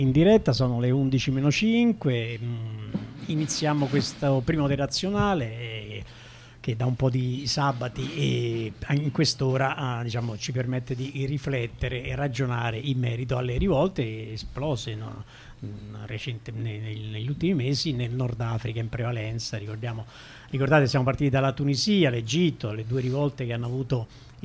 In diretta sono le 11:05, iniziamo questo primo relazionale che da un po' di sabati e in quest'ora diciamo, ci permette di riflettere e ragionare in merito alle rivolte esplose negli ultimi mesi nel Nord Africa in prevalenza. Ricordate, siamo partiti dalla Tunisia, l'Egitto, le due rivolte che hanno avuto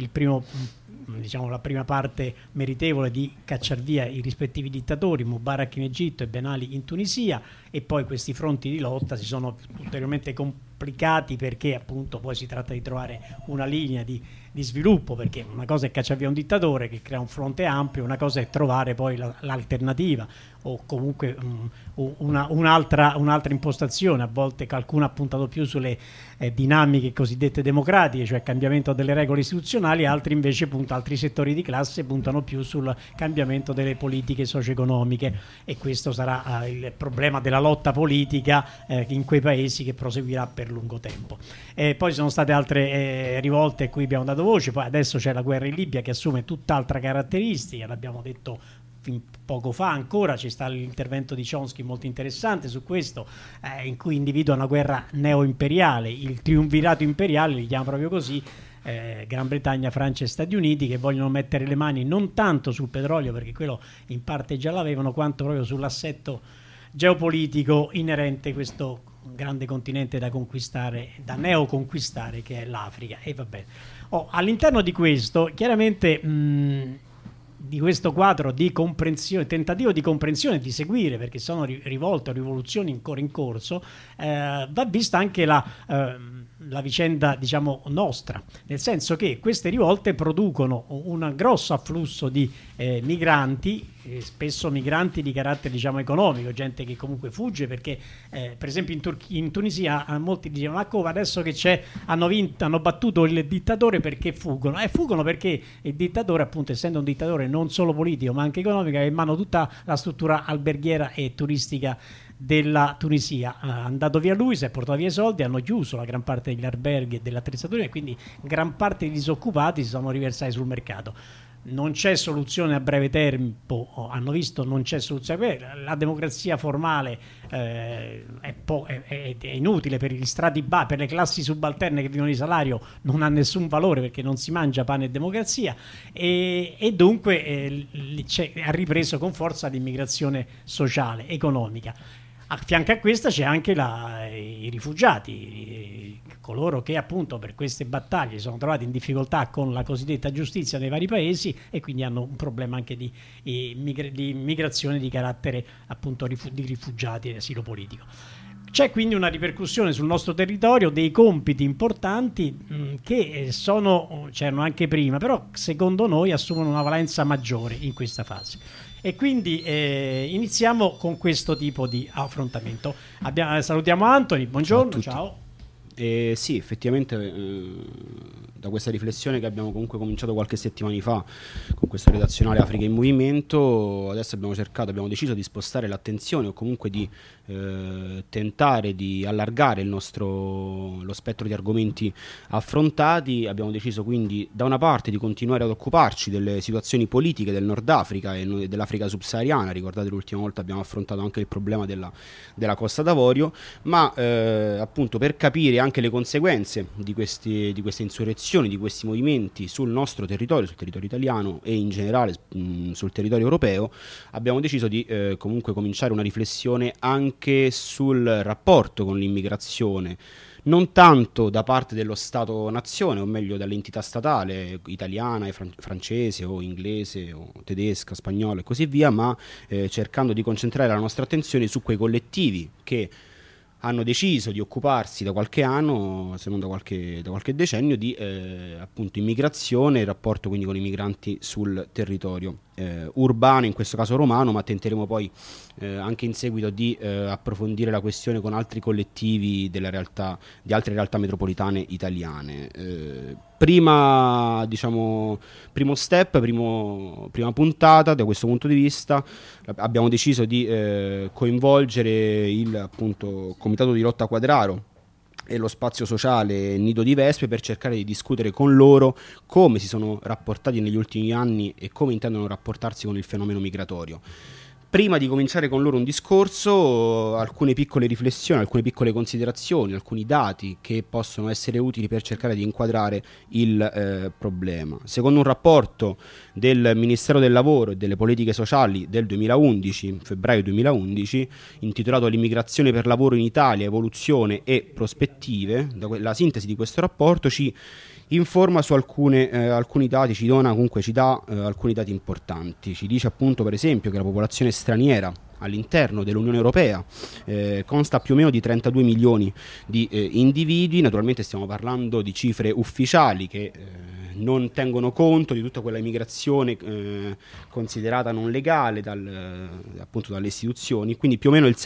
la prima parte meritevole di cacciar via i rispettivi dittatori, Mubarak in Egitto e Ben Ali in Tunisia, e poi questi fronti di lotta si sono ulteriormente complicati perché appunto poi si tratta di trovare una linea di sviluppo, perché una cosa è cacciare via un dittatore che crea un fronte ampio, una cosa è trovare poi l'alternativa o comunque un'altra impostazione. A volte qualcuno ha puntato più sulle dinamiche cosiddette democratiche, cioè cambiamento delle regole istituzionali, altri invece altri settori di classe puntano più sul cambiamento delle politiche socio-economiche, e questo sarà il problema della lotta politica in quei paesi, che proseguirà per lungo tempo. Poi sono state altre rivolte a cui abbiamo dato voce, poi adesso c'è la guerra in Libia che assume tutt'altra caratteristica, l'abbiamo detto poco fa. Ancora ci sta l'intervento di Chomsky molto interessante su questo, in cui individua una guerra neo-imperiale, il triumvirato imperiale, li chiama proprio così, Gran Bretagna, Francia e Stati Uniti, che vogliono mettere le mani non tanto sul petrolio, perché quello in parte già l'avevano, quanto proprio sull'assetto geopolitico inerente a questo grande continente da conquistare, da neoconquistare, che è l'Africa. E vabbè, all'interno di questo, chiaramente di questo quadro di comprensione, tentativo di comprensione, di seguire, perché sono rivolte o rivoluzioni ancora in corso, va vista anche la vicenda, diciamo, nostra, nel senso che queste rivolte producono un grosso afflusso di migranti, spesso migranti di carattere, diciamo, economico, gente che comunque fugge perché per esempio in Tunisia molti dicevano: ma come adesso che hanno battuto il dittatore, perché fuggono? Fuggono perché il dittatore, appunto, essendo un dittatore non solo politico ma anche economico, ha in mano tutta la struttura alberghiera e turistica della Tunisia. È andato via lui, si è portato via i soldi, hanno chiuso la gran parte degli alberghi e dell'attrezzatura, e quindi gran parte dei disoccupati si sono riversati sul mercato. Non c'è soluzione a breve tempo, hanno visto, non c'è soluzione. La democrazia formale è inutile per gli strati per le classi subalterne che vivono di salario, non ha nessun valore perché non si mangia pane e democrazia, e dunque ha ripreso con forza l'immigrazione sociale, economica. A fianco a questa c'è anche i rifugiati, coloro che appunto per queste battaglie sono trovati in difficoltà con la cosiddetta giustizia nei vari paesi, e quindi hanno un problema anche di migrazione di carattere appunto di rifugiati e asilo politico. C'è quindi una ripercussione sul nostro territorio, dei compiti importanti che c'erano anche prima, però secondo noi assumono una valenza maggiore in questa fase. E quindi iniziamo con questo tipo di affrontamento. Salutiamo Anthony, buongiorno, ciao. Sì, effettivamente da questa riflessione che abbiamo comunque cominciato qualche settimana fa con questo redazionale Africa in Movimento, adesso abbiamo deciso di spostare l'attenzione, o comunque di tentare di allargare lo spettro di argomenti affrontati. Abbiamo deciso quindi da una parte di continuare ad occuparci delle situazioni politiche del Nord Africa e dell'Africa subsahariana. Ricordate, l'ultima volta abbiamo affrontato anche il problema della Costa d'Avorio, ma appunto per capire anche le conseguenze di queste insurrezioni, di questi movimenti sul nostro territorio, sul territorio italiano e in generale sul territorio europeo, abbiamo deciso di comunque cominciare una riflessione anche sul rapporto con l'immigrazione, non tanto da parte dello Stato-nazione, o meglio dall'entità statale italiana, francese o inglese o tedesca, spagnola e così via, ma cercando di concentrare la nostra attenzione su quei collettivi che hanno deciso di occuparsi da qualche anno, se non da qualche decennio, di appunto immigrazione e rapporto quindi con i migranti sul territorio urbano, in questo caso romano, ma tenteremo poi anche in seguito di approfondire la questione con altri collettivi di altre realtà metropolitane italiane. Prima puntata da questo punto di vista abbiamo deciso di coinvolgere il appunto Comitato di Lotta Quadraro e lo spazio sociale Nido di Vespe per cercare di discutere con loro come si sono rapportati negli ultimi anni e come intendono rapportarsi con il fenomeno migratorio. prima di cominciare con loro un discorso, alcune piccole riflessioni, alcune piccole considerazioni, alcuni dati che possono essere utili per cercare di inquadrare il problema. Secondo un rapporto del Ministero del Lavoro e delle Politiche Sociali del 2011, febbraio 2011, intitolato L'immigrazione per lavoro in Italia, evoluzione e prospettive, la sintesi di questo rapporto ci informa su alcuni dati, ci dà alcuni dati importanti. Ci dice appunto, per esempio, che la popolazione straniera all'interno dell'Unione Europea consta più o meno di 32 milioni di individui. Naturalmente stiamo parlando di cifre ufficiali che non tengono conto di tutta quella immigrazione considerata non legale appunto dalle istituzioni, quindi più o meno il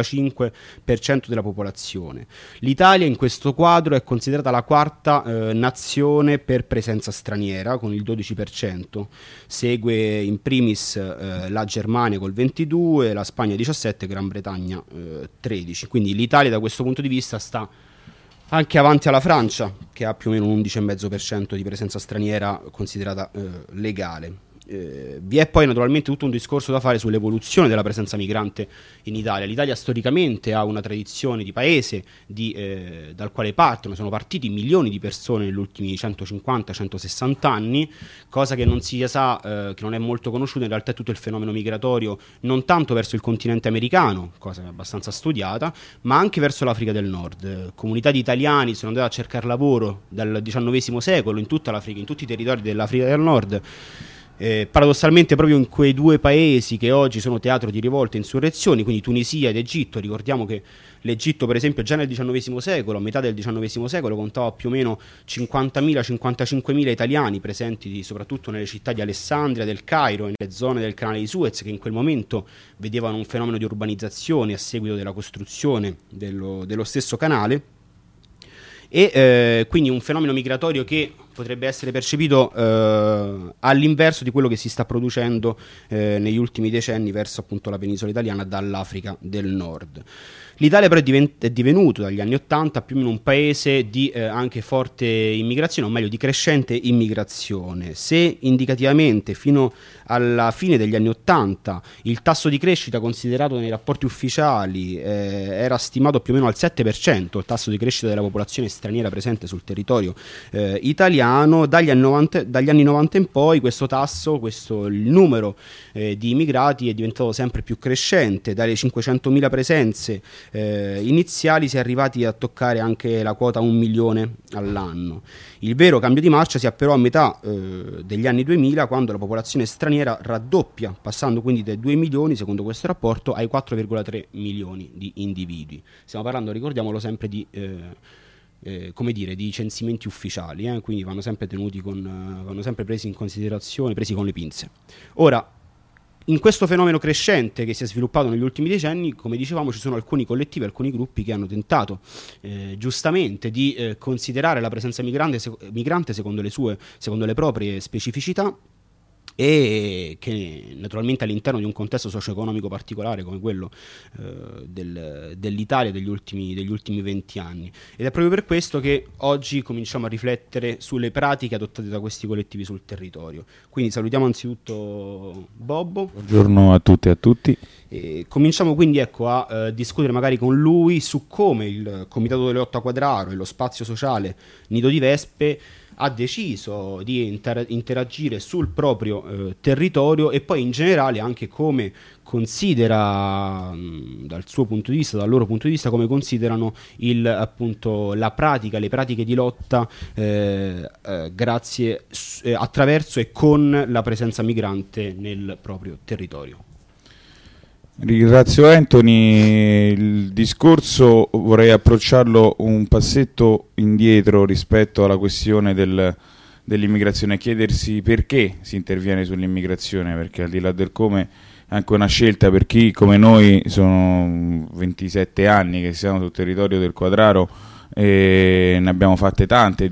6,5% della popolazione. L'Italia in questo quadro è considerata la quarta nazione per presenza straniera con il 12%, segue in primis la Germania col 22%, la Spagna 17%, Gran Bretagna 13%, quindi l'Italia da questo punto di vista sta anche avanti alla Francia, che ha più o meno un 11,5% di presenza straniera considerata legale. Vi è poi naturalmente tutto un discorso da fare sull'evoluzione della presenza migrante in Italia. L'Italia storicamente ha una tradizione di paese dal quale sono partiti milioni di persone negli ultimi 150-160 anni, cosa che non si sa, che non è molto conosciuta. In realtà è tutto il fenomeno migratorio non tanto verso il continente americano, cosa abbastanza studiata, ma anche verso l'Africa del Nord. Comunità di italiani sono andate a cercare lavoro dal XIX secolo in tutta l'Africa, in tutti i territori dell'Africa del Nord. Paradossalmente proprio in quei due paesi che oggi sono teatro di rivolte e insurrezioni, quindi Tunisia ed Egitto. Ricordiamo che l'Egitto, per esempio, già nel XIX secolo, a metà del XIX secolo, contava più o meno 50.000-55.000 italiani presenti soprattutto nelle città di Alessandria, del Cairo, nelle zone del canale di Suez, che in quel momento vedevano un fenomeno di urbanizzazione a seguito della costruzione dello stesso canale. E quindi un fenomeno migratorio che potrebbe essere percepito all'inverso di quello che si sta producendo negli ultimi decenni verso appunto la penisola italiana dall'Africa del Nord. L'Italia però è divenuto dagli anni '80 più o meno un paese di anche forte immigrazione, o meglio di crescente immigrazione. Se indicativamente fino alla fine degli anni '80 il tasso di crescita considerato nei rapporti ufficiali era stimato più o meno al 7%, il tasso di crescita della popolazione straniera presente sul territorio italiano, dagli anni 90 in poi questo tasso, il numero di immigrati è diventato sempre più crescente. Dalle 500.000 presenze iniziali si è arrivati a toccare anche la quota 1 milione all'anno. Il vero cambio di marcia si ha però a metà degli anni 2000, quando la popolazione straniera raddoppia, passando quindi dai 2 milioni, secondo questo rapporto, ai 4,3 milioni di individui. Stiamo parlando, ricordiamolo sempre, di censimenti ufficiali, quindi vanno sempre presi in considerazione, presi con le pinze. Ora, in questo fenomeno crescente che si è sviluppato negli ultimi decenni, come dicevamo, ci sono alcuni collettivi, alcuni gruppi che hanno tentato giustamente di considerare la presenza migrante secondo le proprie specificità, e che naturalmente all'interno di un contesto socio-economico particolare come quello dell'Italia degli ultimi 20 anni. Ed è proprio per questo che oggi cominciamo a riflettere sulle pratiche adottate da questi collettivi sul territorio. Quindi salutiamo anzitutto Bobbo. Buongiorno a tutte e a tutti. E cominciamo quindi a discutere magari con lui su come il Comitato delle 8 a Quadraro e lo spazio sociale Nido di Vespe ha deciso di interagire sul proprio territorio, e poi in generale anche come considera dal loro punto di vista, come considerano la pratica, le pratiche di lotta attraverso e con la presenza migrante nel proprio territorio. Ringrazio Anthony. Il discorso vorrei approcciarlo un passetto indietro rispetto alla questione dell'immigrazione, e chiedersi perché si interviene sull'immigrazione, perché al di là del come è anche una scelta per chi come noi, sono 27 anni che siamo sul territorio del Quadraro e ne abbiamo fatte tante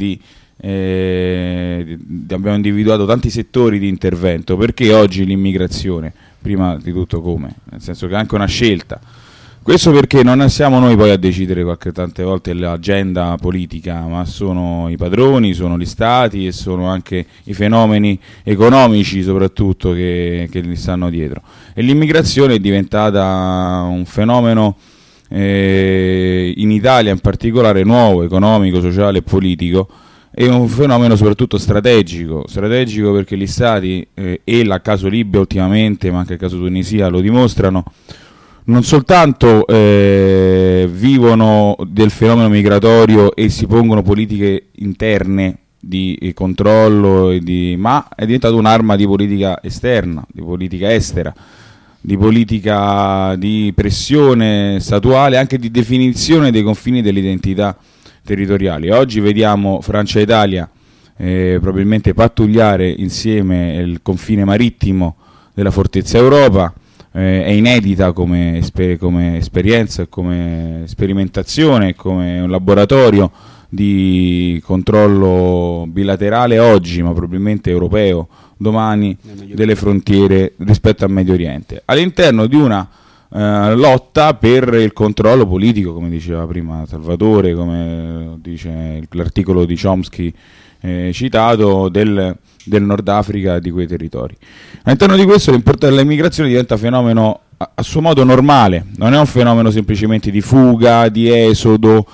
abbiamo individuato tanti settori di intervento. Perché oggi l'immigrazione? Prima di tutto come? Nel senso che è anche una scelta. Questo perché non siamo noi poi a decidere tante volte l'agenda politica, ma sono i padroni, sono gli stati e sono anche i fenomeni economici soprattutto che li stanno dietro. E l'immigrazione è diventata un fenomeno in Italia in particolare nuovo, economico, sociale e politico, è un fenomeno soprattutto strategico perché gli stati e la caso Libia ultimamente, ma anche il caso Tunisia lo dimostrano, non soltanto vivono del fenomeno migratorio e si pongono politiche interne di controllo, ma è diventato un'arma di politica esterna, di politica estera, di politica di pressione statuale, anche di definizione dei confini delle identità territoriali. Oggi vediamo Francia e Italia probabilmente pattugliare insieme il confine marittimo della Fortezza Europa. È inedita come esperienza, come sperimentazione, come un laboratorio di controllo bilaterale oggi, ma probabilmente europeo domani, delle frontiere rispetto al Medio Oriente, all'interno di una lotta per il controllo politico, come diceva prima Salvatore, come dice l'articolo di Chomsky citato, del Nord Africa, di quei territori. All'interno di questo l'importanza dell'immigrazione diventa fenomeno a suo modo normale, non è un fenomeno semplicemente di fuga, di esodo,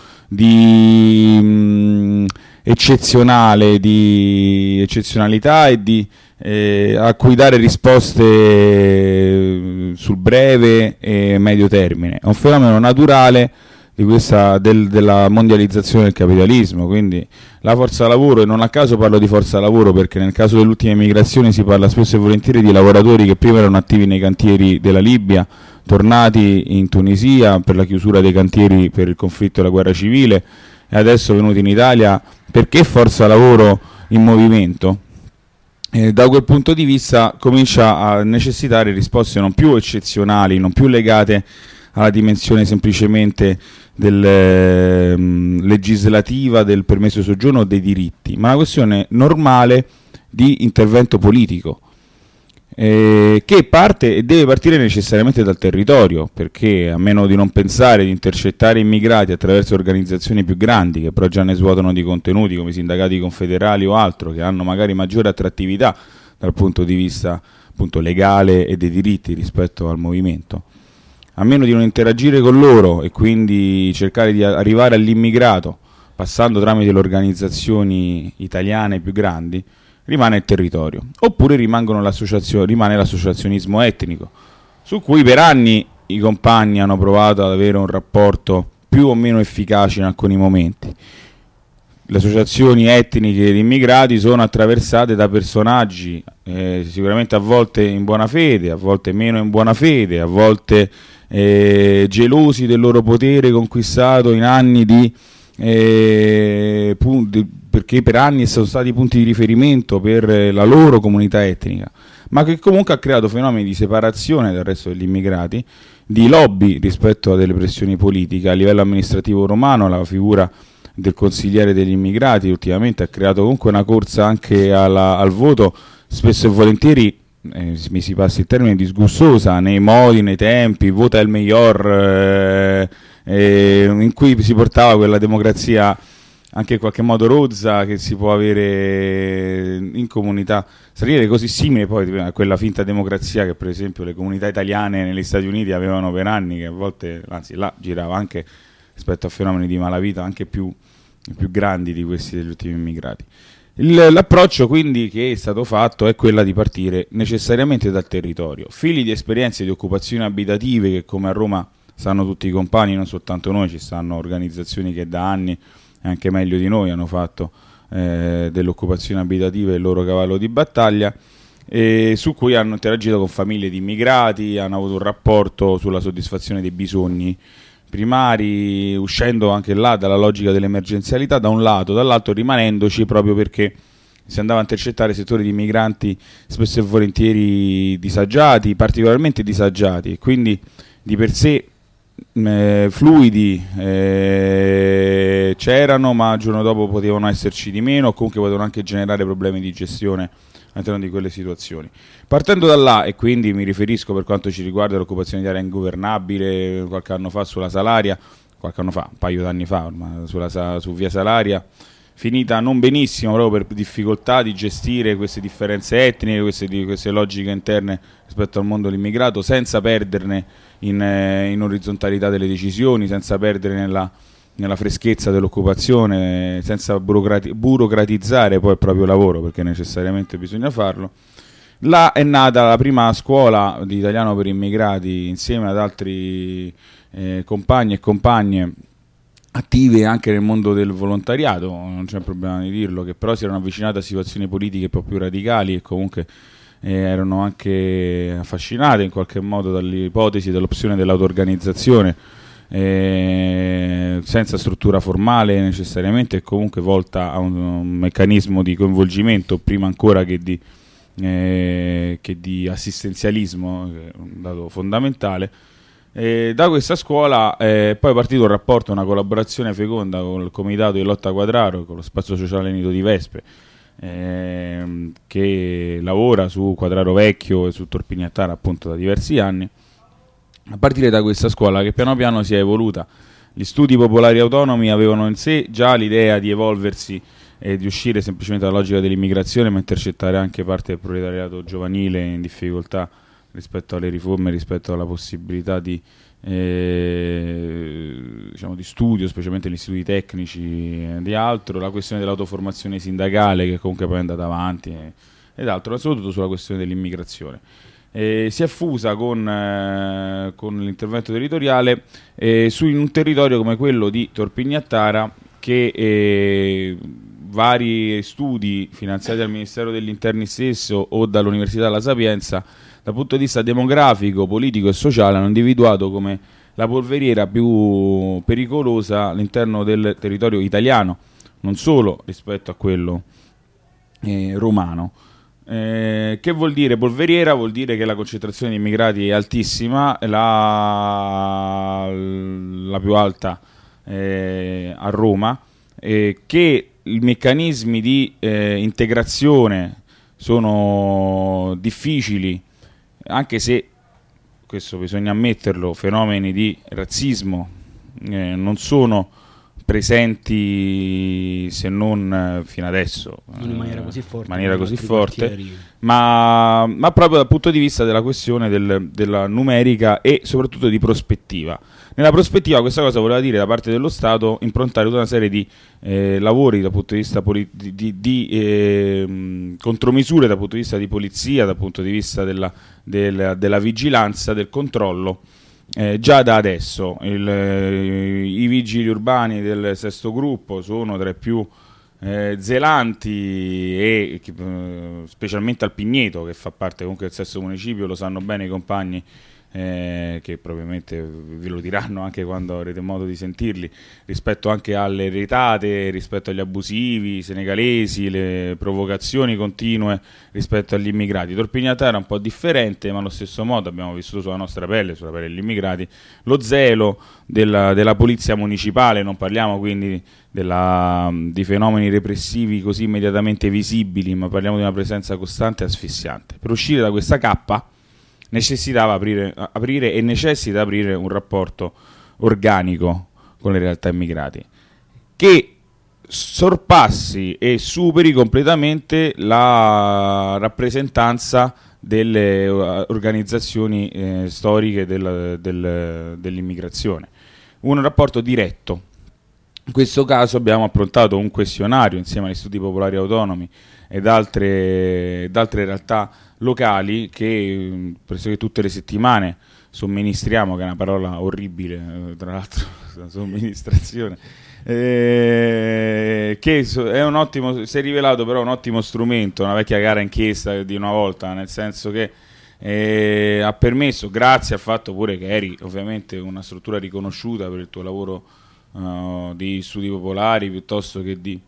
di eccezionale, di eccezionalità e di a cui dare risposte sul breve e medio termine. È un fenomeno naturale di della mondializzazione del capitalismo, quindi la forza lavoro, e non a caso parlo di forza lavoro perché nel caso dell'ultima immigrazione si parla spesso e volentieri di lavoratori che prima erano attivi nei cantieri della Libia, tornati in Tunisia per la chiusura dei cantieri per il conflitto e la guerra civile, e adesso venuti in Italia perché forza lavoro in movimento. Da quel punto di vista comincia a necessitare risposte non più eccezionali, non più legate alla dimensione semplicemente legislativa del permesso di soggiorno o dei diritti, ma una questione normale di intervento politico che parte e deve partire necessariamente dal territorio, perché a meno di non pensare di intercettare immigrati attraverso organizzazioni più grandi che però già ne svuotano di contenuti come i sindacati confederali o altro, che hanno magari maggiore attrattività dal punto di vista appunto legale e dei diritti rispetto al movimento, a meno di non interagire con loro e quindi cercare di arrivare all'immigrato passando tramite le organizzazioni italiane più grandi, rimane il territorio, oppure rimane l'associazionismo etnico, su cui per anni i compagni hanno provato ad avere un rapporto più o meno efficace in alcuni momenti. Le associazioni etniche di immigrati sono attraversate da personaggi sicuramente a volte in buona fede, a volte meno in buona fede, a volte gelosi del loro potere conquistato in anni perché per anni sono stati punti di riferimento per la loro comunità etnica, ma che comunque ha creato fenomeni di separazione dal resto degli immigrati, di lobby rispetto a delle pressioni politiche. A livello amministrativo romano la figura del consigliere degli immigrati ultimamente ha creato comunque una corsa anche al voto, spesso e volentieri mi si passi il termine, disgustosa nei modi, nei tempi, vota il mayor, in cui si portava quella democrazia anche in qualche modo rozza che si può avere in comunità straniere, così simile poi a quella finta democrazia che per esempio le comunità italiane negli Stati Uniti avevano per anni, che a volte, anzi là girava anche rispetto a fenomeni di malavita anche più grandi di questi degli ultimi immigrati. L'approccio quindi che è stato fatto è quella di partire necessariamente dal territorio, figli di esperienze di occupazioni abitative che come a Roma sanno tutti i compagni, non soltanto noi, ci stanno organizzazioni che da anni e anche meglio di noi hanno fatto dell'occupazione abitativa il loro cavallo di battaglia, su cui hanno interagito con famiglie di immigrati, hanno avuto un rapporto sulla soddisfazione dei bisogni primari, uscendo anche là dalla logica dell'emergenzialità da un lato, dall'altro rimanendoci proprio perché si andava a intercettare settori di migranti spesso e volentieri disagiati, particolarmente disagiati, e quindi di per sé fluidi c'erano, ma il giorno dopo potevano esserci di meno, o comunque potevano anche generare problemi di gestione all'interno di quelle situazioni. Partendo da là, e quindi mi riferisco per quanto ci riguarda l'occupazione di area ingovernabile qualche anno fa sulla Salaria, un paio d'anni fa ormai, su via Salaria, finita non benissimo proprio per difficoltà di gestire queste differenze etniche, queste logiche interne rispetto al mondo dell'immigrato, senza perderne in orizzontalità delle decisioni, senza perdere nella freschezza dell'occupazione, senza burocratizzare poi il proprio lavoro, perché necessariamente bisogna farlo. Là è nata la prima scuola di italiano per immigrati insieme ad altri compagni e compagne attive anche nel mondo del volontariato, non c'è problema di dirlo, che però si erano avvicinate a situazioni politiche un po' più radicali e comunque erano anche affascinate in qualche modo dall'ipotesi dell'opzione dell'auto-organizzazione, senza struttura formale necessariamente, e comunque volta a un meccanismo di coinvolgimento prima ancora che di assistenzialismo, che è un dato fondamentale. Da questa scuola poi è partito un rapporto, una collaborazione feconda con il comitato di lotta Quadraro, con lo spazio sociale Nido di Vespe, che lavora su Quadraro Vecchio e su Torpignattara appunto da diversi anni. A partire da questa scuola che piano piano si è evoluta, gli studi popolari autonomi avevano in sé già l'idea di evolversi e di uscire semplicemente dalla logica dell'immigrazione, ma intercettare anche parte del proletariato giovanile in difficoltà rispetto alle riforme, rispetto alla possibilità di studio, specialmente gli istituti tecnici e di altro, la questione dell'autoformazione sindacale che comunque poi è andata avanti ed altro, ma soprattutto sulla questione dell'immigrazione. Si è fusa con l'intervento territoriale in un territorio come quello di Torpignattara, che vari studi finanziati dal Ministero degli Interni stesso o dall'Università La Sapienza, dal punto di vista demografico, politico e sociale, hanno individuato come la polveriera più pericolosa all'interno del territorio italiano, non solo rispetto a quello romano. Che vuol dire polveriera? Vuol dire che la concentrazione di immigrati è altissima, la più alta a Roma, che i meccanismi di integrazione sono difficili, anche se, questo bisogna ammetterlo, fenomeni di razzismo non sono presenti, se non fino adesso in maniera così forte, ma proprio dal punto di vista della questione della numerica e soprattutto di prospettiva. Nella prospettiva questa cosa voleva dire da parte dello Stato improntare tutta una serie di lavori dal punto di vista di contromisure dal punto di vista di polizia, dal punto di vista della vigilanza, del controllo. Già da adesso i vigili urbani del sesto gruppo sono tra i più zelanti e specialmente al Pigneto, che fa parte comunque del sesto municipio, lo sanno bene i compagni, che probabilmente ve lo diranno anche quando avrete modo di sentirli, rispetto anche alle retate, rispetto agli abusivi senegalesi, le provocazioni continue rispetto agli immigrati. Torpignattara è un po' differente, ma allo stesso modo abbiamo vissuto sulla nostra pelle, sulla pelle degli immigrati, lo zelo della polizia municipale. Non parliamo quindi di fenomeni repressivi così immediatamente visibili, ma parliamo di una presenza costante e asfissiante. Per uscire da questa cappa necessitava aprire e necessita aprire un rapporto organico con le realtà immigrati che sorpassi e superi completamente la rappresentanza delle organizzazioni storiche dell'immigrazione. Un rapporto diretto. In questo caso abbiamo approntato un questionario insieme agli Istituti Popolari Autonomi ed altre realtà locali che pressoché tutte le settimane somministriamo, che è una parola orribile, tra l'altro, la somministrazione, che è un ottimo, si è rivelato però un ottimo strumento, una vecchia gara inchiesta di una volta, nel senso che ha permesso, grazie al fatto pure che eri ovviamente una struttura riconosciuta per il tuo lavoro di studi popolari piuttosto che di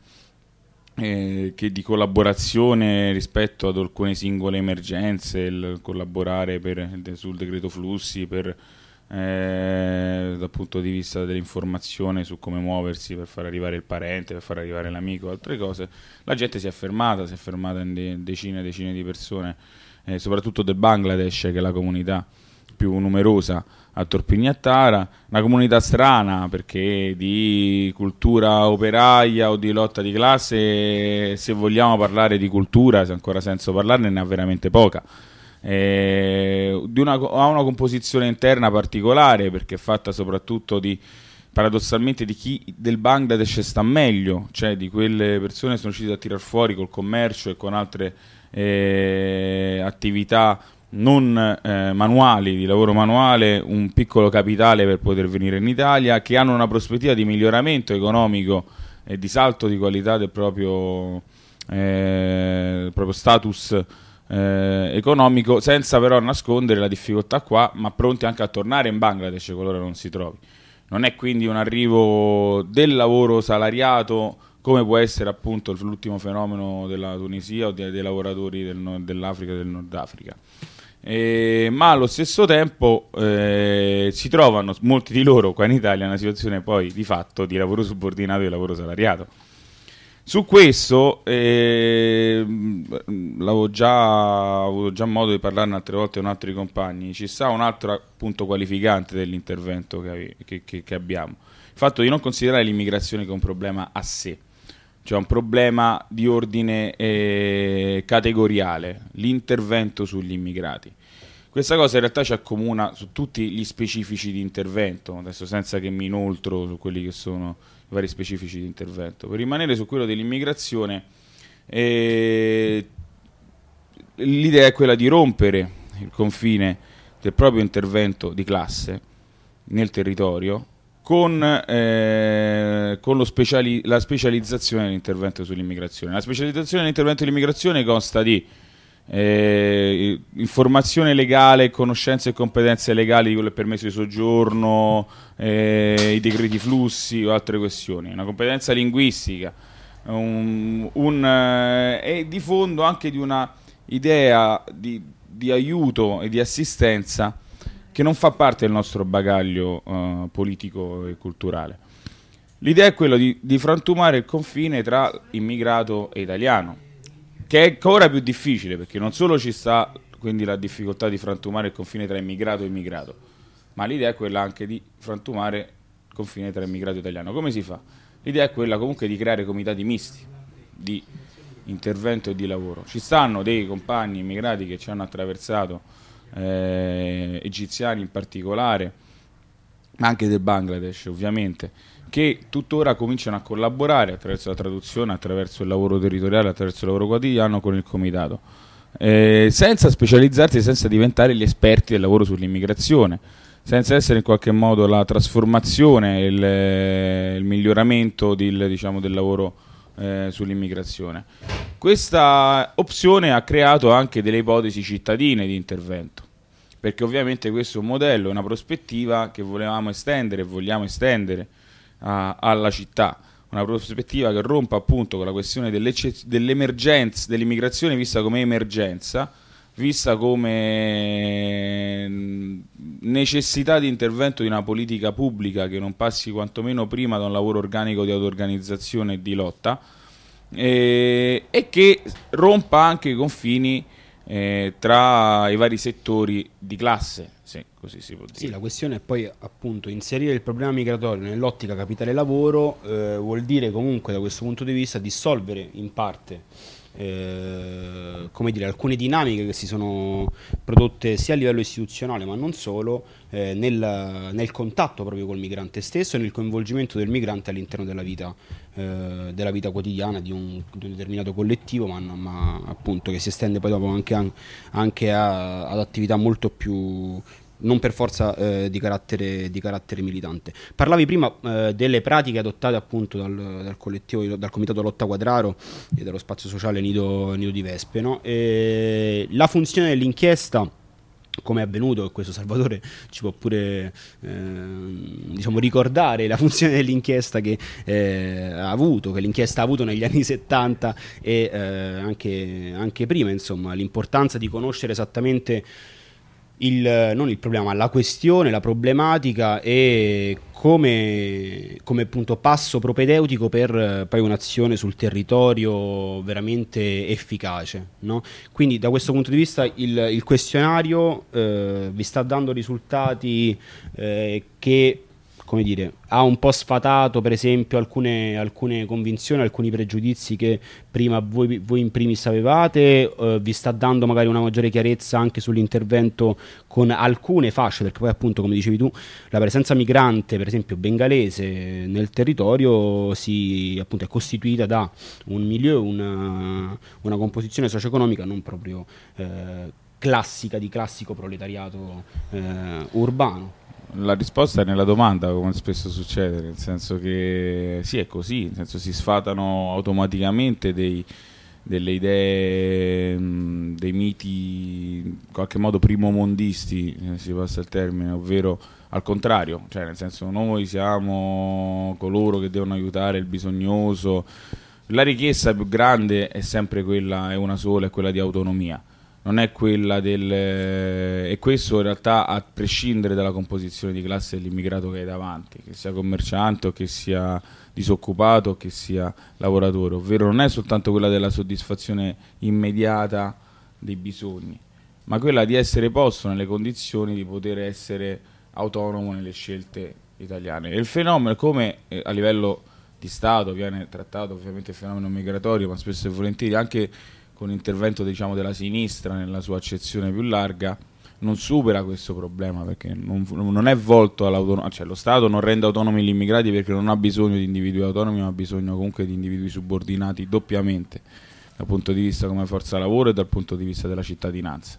collaborazione rispetto ad alcune singole emergenze, il collaborare sul decreto flussi, per dal punto di vista dell'informazione su come muoversi per far arrivare il parente, per far arrivare l'amico, altre cose, la gente si è fermata in decine e decine di persone, soprattutto del Bangladesh, che è la comunità più numerosa a Torpignattara, una comunità strana perché di cultura operaia o di lotta di classe, se vogliamo parlare di cultura, se ancora senso parlarne, ne ha veramente poca. Ha una composizione interna particolare perché è fatta soprattutto paradossalmente di chi del Bangladesh sta meglio, cioè di quelle persone che sono riuscite a tirar fuori col commercio e con altre attività non manuali, di lavoro manuale, un piccolo capitale per poter venire in Italia, che hanno una prospettiva di miglioramento economico e di salto di qualità del proprio status economico, senza però nascondere la difficoltà qua, ma pronti anche a tornare in Bangladesh qualora non si trovi. Non è quindi un arrivo del lavoro salariato come può essere appunto l'ultimo fenomeno della Tunisia o dei lavoratori dell'Africa e del Nord Africa. Ma allo stesso tempo si trovano molti di loro qua in Italia in una situazione poi di fatto di lavoro subordinato e di lavoro salariato. Su questo avevo già avuto modo di parlarne altre volte con altri compagni. Ci sta un altro punto qualificante dell'intervento che abbiamo, il fatto di non considerare l'immigrazione come un problema a sé, cioè un problema di ordine categoriale, l'intervento sugli immigrati. Questa cosa in realtà ci accomuna su tutti gli specifici di intervento, adesso senza che mi inoltro su quelli che sono i vari specifici di intervento. Per rimanere su quello dell'immigrazione, l'idea è quella di rompere il confine del proprio intervento di classe nel territorio con la specializzazione dell'intervento sull'immigrazione. La specializzazione dell'intervento sull'immigrazione consta di informazione legale, conoscenze e competenze legali di quello che è permesso di soggiorno, i decreti flussi o altre questioni, una competenza linguistica, e di fondo anche di una idea di aiuto e di assistenza che non fa parte del nostro bagaglio politico e culturale. L'idea è quella di frantumare il confine tra immigrato e italiano, che è ancora più difficile, perché non solo ci sta quindi la difficoltà di frantumare il confine tra immigrato e immigrato, ma l'idea è quella anche di frantumare il confine tra immigrato e italiano. Come si fa? L'idea è quella comunque di creare comitati misti di intervento e di lavoro. Ci stanno dei compagni immigrati che ci hanno attraversato, egiziani in particolare, ma anche del Bangladesh ovviamente, che tuttora cominciano a collaborare attraverso la traduzione, attraverso il lavoro territoriale, attraverso il lavoro quotidiano con il comitato, senza specializzarsi, senza diventare gli esperti del lavoro sull'immigrazione, senza essere in qualche modo la trasformazione, il miglioramento del lavoro sull'immigrazione. Questa opzione ha creato anche delle ipotesi cittadine di intervento, perché ovviamente questo è un modello, è una prospettiva che volevamo estendere e vogliamo estendere alla città, una prospettiva che rompa appunto con la questione dell'emergenza, dell'immigrazione vista come emergenza, vista come necessità di intervento di una politica pubblica che non passi quantomeno prima da un lavoro organico di auto-organizzazione e di lotta, e che rompa anche i confini tra i vari settori di classe, sì, così si può dire. Sì, la questione è poi appunto inserire il problema migratorio nell'ottica capitale-lavoro, vuol dire comunque da questo punto di vista dissolvere in parte come dire, alcune dinamiche che si sono prodotte sia a livello istituzionale ma non solo, nel contatto proprio col migrante stesso e nel coinvolgimento del migrante all'interno della vita quotidiana di un determinato collettivo, ma appunto che si estende poi dopo anche ad attività molto più non per forza di carattere militante. Parlavi prima delle pratiche adottate appunto dal collettivo, dal comitato Lotta Quadraro e dallo spazio sociale Nido di Vespe, no? La funzione dell'inchiesta, come è avvenuto, e questo Salvatore ci può pure ricordare la funzione dell'inchiesta che l'inchiesta ha avuto negli anni 70 e anche prima, insomma, l'importanza di conoscere esattamente non il problema, ma la questione, la problematica e come appunto passo propedeutico per poi un'azione sul territorio veramente efficace, no? Quindi da questo punto di vista il questionario vi sta dando risultati che, come dire, ha un po' sfatato per esempio alcune convinzioni, alcuni pregiudizi che prima voi in primis avevate, vi sta dando magari una maggiore chiarezza anche sull'intervento con alcune fasce, perché poi appunto, come dicevi tu, la presenza migrante per esempio bengalese nel territorio appunto è costituita da un milieu, una composizione socio-economica non proprio classica, di classico proletariato urbano. La risposta è nella domanda, come spesso succede, nel senso che sì, è così, nel senso si sfatano automaticamente delle idee, dei miti in qualche modo primomondisti, si passa il termine, ovvero al contrario, cioè nel senso noi siamo coloro che devono aiutare il bisognoso. La richiesta più grande è sempre quella, è una sola, è quella di autonomia. Non è quella e questo in realtà a prescindere dalla composizione di classe dell'immigrato che hai davanti, che sia commerciante o che sia disoccupato o che sia lavoratore, ovvero non è soltanto quella della soddisfazione immediata dei bisogni, ma quella di essere posto nelle condizioni di poter essere autonomo nelle scelte italiane. E il fenomeno, come a livello di Stato viene trattato ovviamente il fenomeno migratorio, ma spesso e volentieri anche con l'intervento diciamo della sinistra nella sua accezione più larga, non supera questo problema, perché non è volto all'autonomia, cioè lo Stato non rende autonomi gli immigrati perché non ha bisogno di individui autonomi, ma ha bisogno comunque di individui subordinati doppiamente, dal punto di vista come forza lavoro e dal punto di vista della cittadinanza.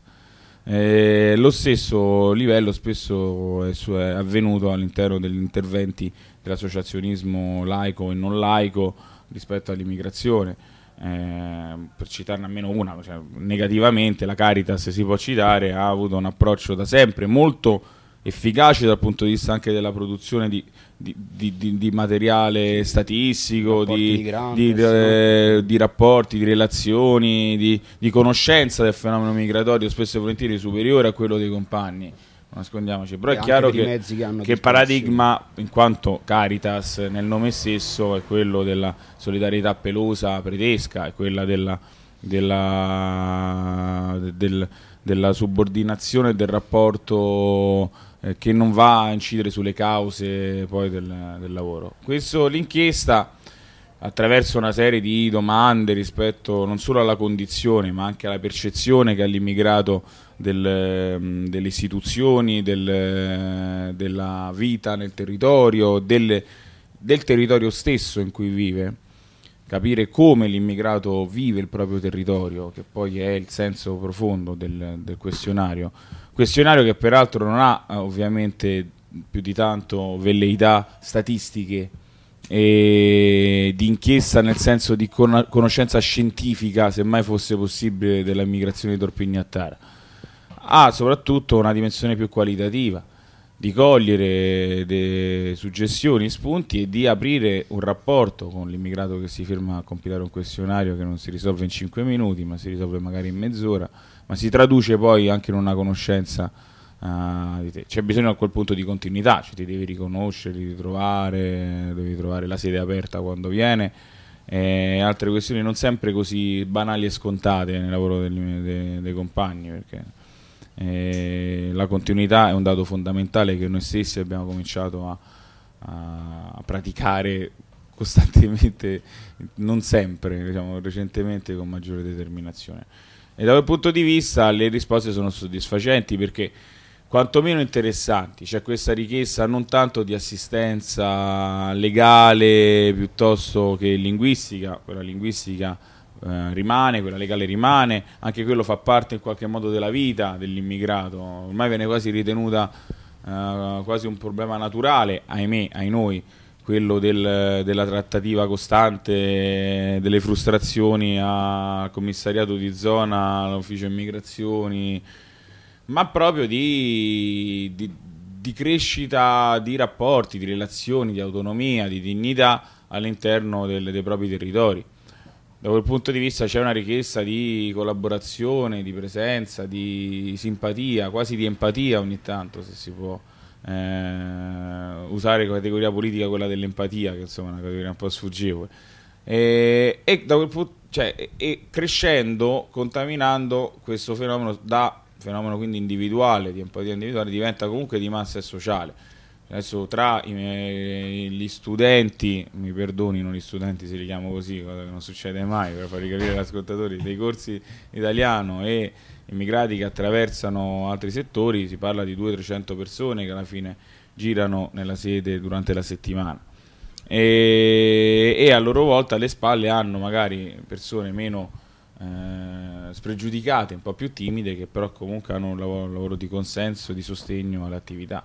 Lo stesso livello spesso è avvenuto all'interno degli interventi dell'associazionismo laico e non laico rispetto all'immigrazione. Per citarne almeno una, cioè, negativamente la Caritas si può citare, ha avuto un approccio da sempre molto efficace dal punto di vista anche della produzione di materiale statistico, di rapporti, di relazioni, di conoscenza del fenomeno migratorio spesso e volentieri superiore a quello dei compagni. Non nascondiamoci, però è chiaro che il paradigma, in quanto Caritas nel nome stesso, è quello della solidarietà pelosa pretesca, è quella della subordinazione del rapporto che non va a incidere sulle cause poi del lavoro. Questo l'inchiesta, attraverso una serie di domande rispetto non solo alla condizione ma anche alla percezione che ha l'immigrato delle istituzioni, della vita nel territorio, del territorio stesso in cui vive, capire come l'immigrato vive il proprio territorio, che poi è il senso profondo del questionario che peraltro non ha ovviamente più di tanto velleità statistiche e di inchiesta nel senso di conoscenza scientifica, se mai fosse possibile, della migrazione di Torpignattara. Ha soprattutto una dimensione più qualitativa, di cogliere suggestioni, spunti e di aprire un rapporto con l'immigrato che si ferma a compilare un questionario che non si risolve in 5 minuti, ma si risolve magari in mezz'ora, ma si traduce poi anche in una conoscenza di te. C'è bisogno a quel punto di continuità, cioè ti devi riconoscere, devi trovare la sede aperta quando viene, altre questioni non sempre così banali e scontate nel lavoro dei compagni, perché la continuità è un dato fondamentale che noi stessi abbiamo cominciato a praticare costantemente, non sempre, diciamo recentemente con maggiore determinazione. E da quel punto di vista le risposte sono soddisfacenti, perché quantomeno interessanti. C'è questa richiesta non tanto di assistenza legale piuttosto che linguistica, quella linguistica rimane, quella legale rimane, anche quello fa parte in qualche modo della vita dell'immigrato, ormai viene quasi ritenuta quasi un problema naturale, ahimè, ai noi, quello della trattativa costante, delle frustrazioni al commissariato di zona, all'ufficio immigrazioni, ma proprio di crescita di rapporti, di relazioni, di autonomia, di dignità all'interno dei propri territori. da quel punto di vista c'è una richiesta di collaborazione, di presenza, di simpatia, quasi di empatia ogni tanto, se si può usare categoria politica quella dell'empatia, che insomma è una categoria un po' sfuggevole, e da quel punto, e crescendo, contaminando questo fenomeno, da fenomeno quindi individuale, di empatia individuale, diventa comunque di massa e sociale. Adesso tra gli studenti, mi perdonino gli studenti se li chiamo così, cosa che non succede mai, per farvi capire agli ascoltatori, dei corsi italiano e immigrati che attraversano altri settori, si parla di 200-300 persone che alla fine girano nella sede durante la settimana, e a loro volta alle spalle hanno magari persone meno spregiudicate, un po' più timide, che però comunque hanno un lavoro di consenso, di sostegno all'attività.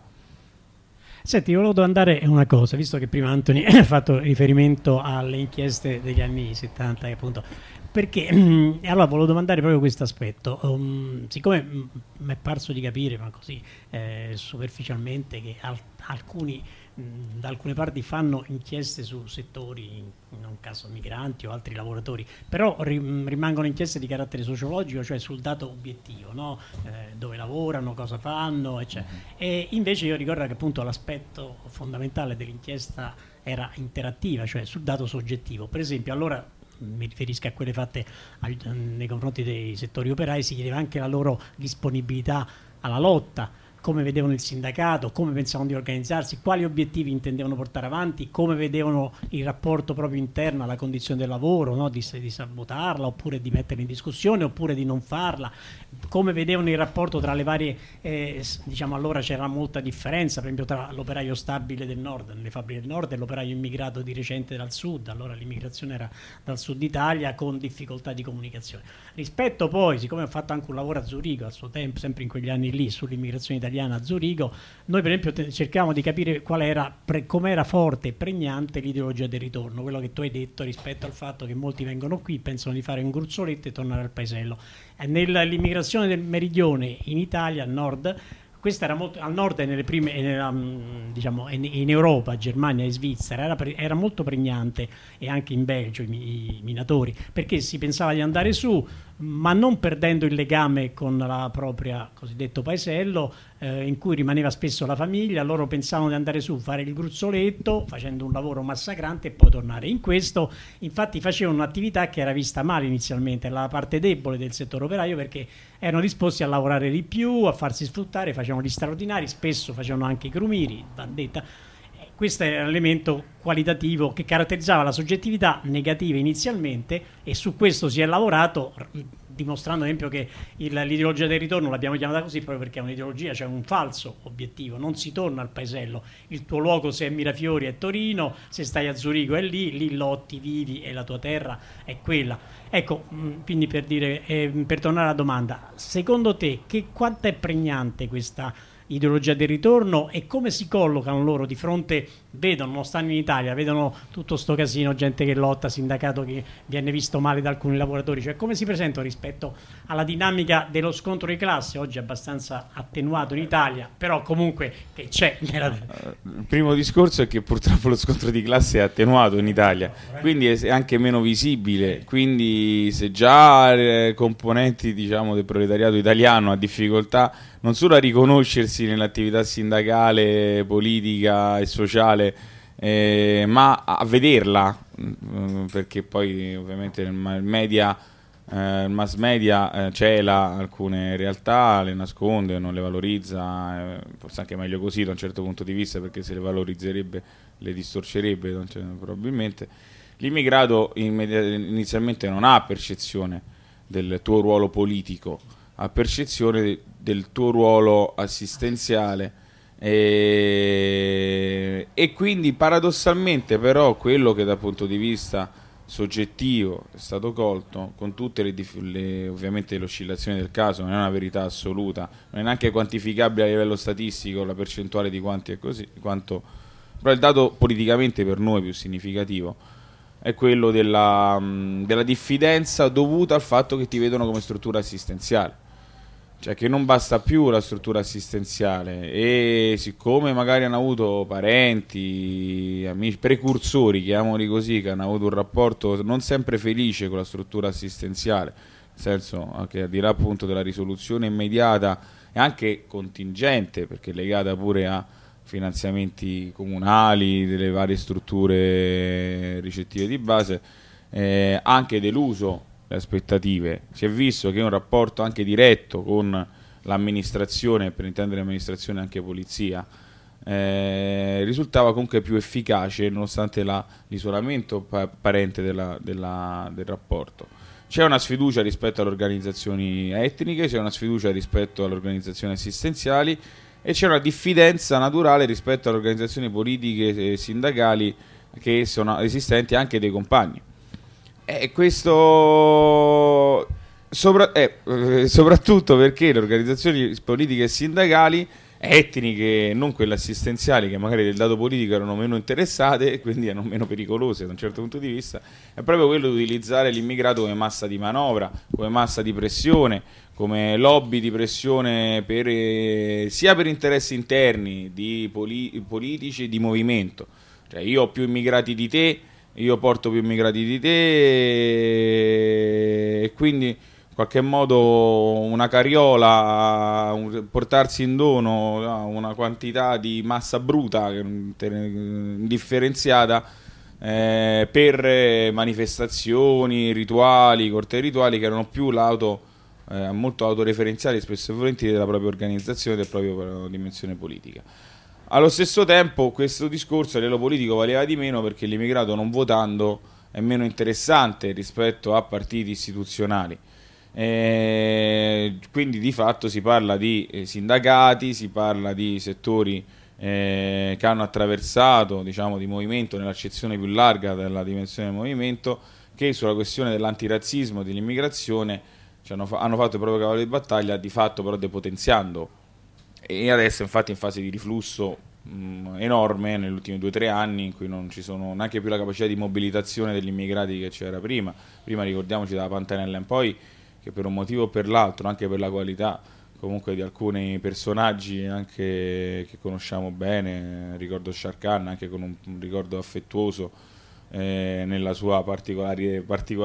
Senti, volevo domandare una cosa, visto che prima Anthony ha fatto riferimento alle inchieste degli anni 70, appunto, perché allora volevo domandare proprio questo aspetto. Siccome mi è parso di capire, ma così superficialmente, che alcuni da alcune parti fanno inchieste su settori, in un caso migranti o altri lavoratori, però rimangono inchieste di carattere sociologico, cioè sul dato obiettivo, no? Dove lavorano, cosa fanno, eccetera. E invece io ricordo che appunto l'aspetto fondamentale dell'inchiesta era interattiva, cioè sul dato soggettivo. Per esempio, allora mi riferisco a quelle fatte nei confronti dei settori operai, si chiedeva anche la loro disponibilità alla lotta, come vedevano il sindacato, come pensavano di organizzarsi, quali obiettivi intendevano portare avanti, come vedevano il rapporto proprio interno alla condizione del lavoro, no? di sabotarla oppure di metterla in discussione oppure di non farla, come vedevano il rapporto tra le varie, diciamo allora c'era molta differenza, per esempio tra l'operaio stabile del nord, nelle fabbriche del nord, e l'operaio immigrato di recente dal sud. Allora l'immigrazione era dal sud Italia con difficoltà di comunicazione. Rispetto poi, siccome ho fatto anche un lavoro a Zurigo al suo tempo, sempre in quegli anni lì, sull'immigrazione italiana a Zurigo, noi per esempio cercavamo di capire come era forte e pregnante l'ideologia del ritorno, quello che tu hai detto rispetto al fatto che molti vengono qui, pensano di fare un gruzzoletto e tornare al paesello. Nell'immigrazione del meridione in Italia, al nord, questa era molto al nord e nelle prime, diciamo in Europa, Germania e Svizzera, era molto pregnante, e anche in Belgio i minatori, perché si pensava di andare su, ma non perdendo il legame con la propria cosiddetto paesello, in cui rimaneva spesso la famiglia. Loro pensavano di andare su, fare il gruzzoletto facendo un lavoro massacrante e poi tornare. In questo infatti facevano un'attività che era vista male inizialmente, la parte debole del settore operaio, perché erano disposti a lavorare di più, a farsi sfruttare, facevano gli straordinari, spesso facevano anche i crumiri, vendetta. Questo era l'elemento qualitativo che caratterizzava la soggettività negativa inizialmente, e su questo si è lavorato, dimostrando ad esempio che l'ideologia del ritorno l'abbiamo chiamata così proprio perché è un'ideologia, cioè un falso obiettivo. Non si torna al paesello, il tuo luogo se è Mirafiori è Torino, se stai a Zurigo è lì lotti, vivi e la tua terra è quella. Ecco, quindi per tornare alla domanda, secondo te quanto è pregnante questa ideologia del ritorno, e come si collocano loro di fronte, vedono, non stanno in Italia, vedono tutto sto casino, gente che lotta, sindacato che viene visto male da alcuni lavoratori, cioè come si presentano rispetto alla dinamica dello scontro di classe, oggi abbastanza attenuato in Italia, però comunque che c'è. Il primo discorso è che purtroppo lo scontro di classe è attenuato in Italia, quindi è anche meno visibile, quindi se già componenti, diciamo, del proletariato italiano ha difficoltà non solo a riconoscersi nell'attività sindacale, politica e sociale, ma a vederla, perché poi ovviamente il mass media cela alcune realtà, le nasconde, non le valorizza, forse anche meglio così da un certo punto di vista, perché se le valorizzerebbe le distorcerebbe probabilmente. L'immigrato inizialmente non ha percezione del tuo ruolo politico, ha percezione del tuo ruolo assistenziale, e quindi paradossalmente però quello che dal punto di vista soggettivo è stato colto, con tutte ovviamente le oscillazioni del caso, non è una verità assoluta, non è neanche quantificabile a livello statistico la percentuale di quanti è così, però il dato politicamente per noi più significativo è quello della diffidenza dovuta al fatto che ti vedono come struttura assistenziale. Cioè che non basta più la struttura assistenziale, e siccome magari hanno avuto parenti, amici, precursori, chiamiamoli così, che hanno avuto un rapporto non sempre felice con la struttura assistenziale, nel senso che al di là appunto della risoluzione immediata e anche contingente, perché è legata pure a finanziamenti comunali, delle varie strutture ricettive di base, anche deluso le aspettative. Si è visto che un rapporto anche diretto con l'amministrazione, per intendere amministrazione anche polizia, risultava comunque più efficace nonostante l'isolamento apparente del rapporto. C'è una sfiducia rispetto alle organizzazioni etniche, c'è una sfiducia rispetto alle organizzazioni assistenziali e c'è una diffidenza naturale rispetto alle organizzazioni politiche e sindacali che sono esistenti anche dei compagni. E questo soprattutto perché le organizzazioni politiche e sindacali etniche, non quelle assistenziali, che magari del dato politico erano meno interessate e quindi erano meno pericolose da un certo punto di vista, è proprio quello di utilizzare l'immigrato come massa di manovra, come massa di pressione, come lobby di pressione sia per interessi interni di politici e di movimento. Cioè, io ho più immigrati di te, io porto più immigrati di te, e quindi in qualche modo una carriola, portarsi in dono una quantità di massa bruta indifferenziata per manifestazioni, rituali, cortei rituali che erano più molto autoreferenziali spesso e volentieri della propria organizzazione, del proprio dimensione politica. Allo stesso tempo questo discorso a livello politico valeva di meno perché l'immigrato non votando è meno interessante rispetto a partiti istituzionali. Quindi di fatto si parla di sindacati, si parla di settori che hanno attraversato, diciamo, di movimento nell'accezione più larga della dimensione del movimento, che sulla questione dell'antirazzismo e dell'immigrazione hanno fatto il proprio cavallo di battaglia, di fatto però depotenziando. E adesso infatti in fase di riflusso enorme negli ultimi 2 o 3 anni, in cui non ci sono neanche più la capacità di mobilitazione degli immigrati che c'era prima ricordiamoci dalla Pantanella in poi, che per un motivo o per l'altro, anche per la qualità comunque di alcuni personaggi anche che conosciamo bene, ricordo Sharkan anche con un ricordo affettuoso nella sua particolare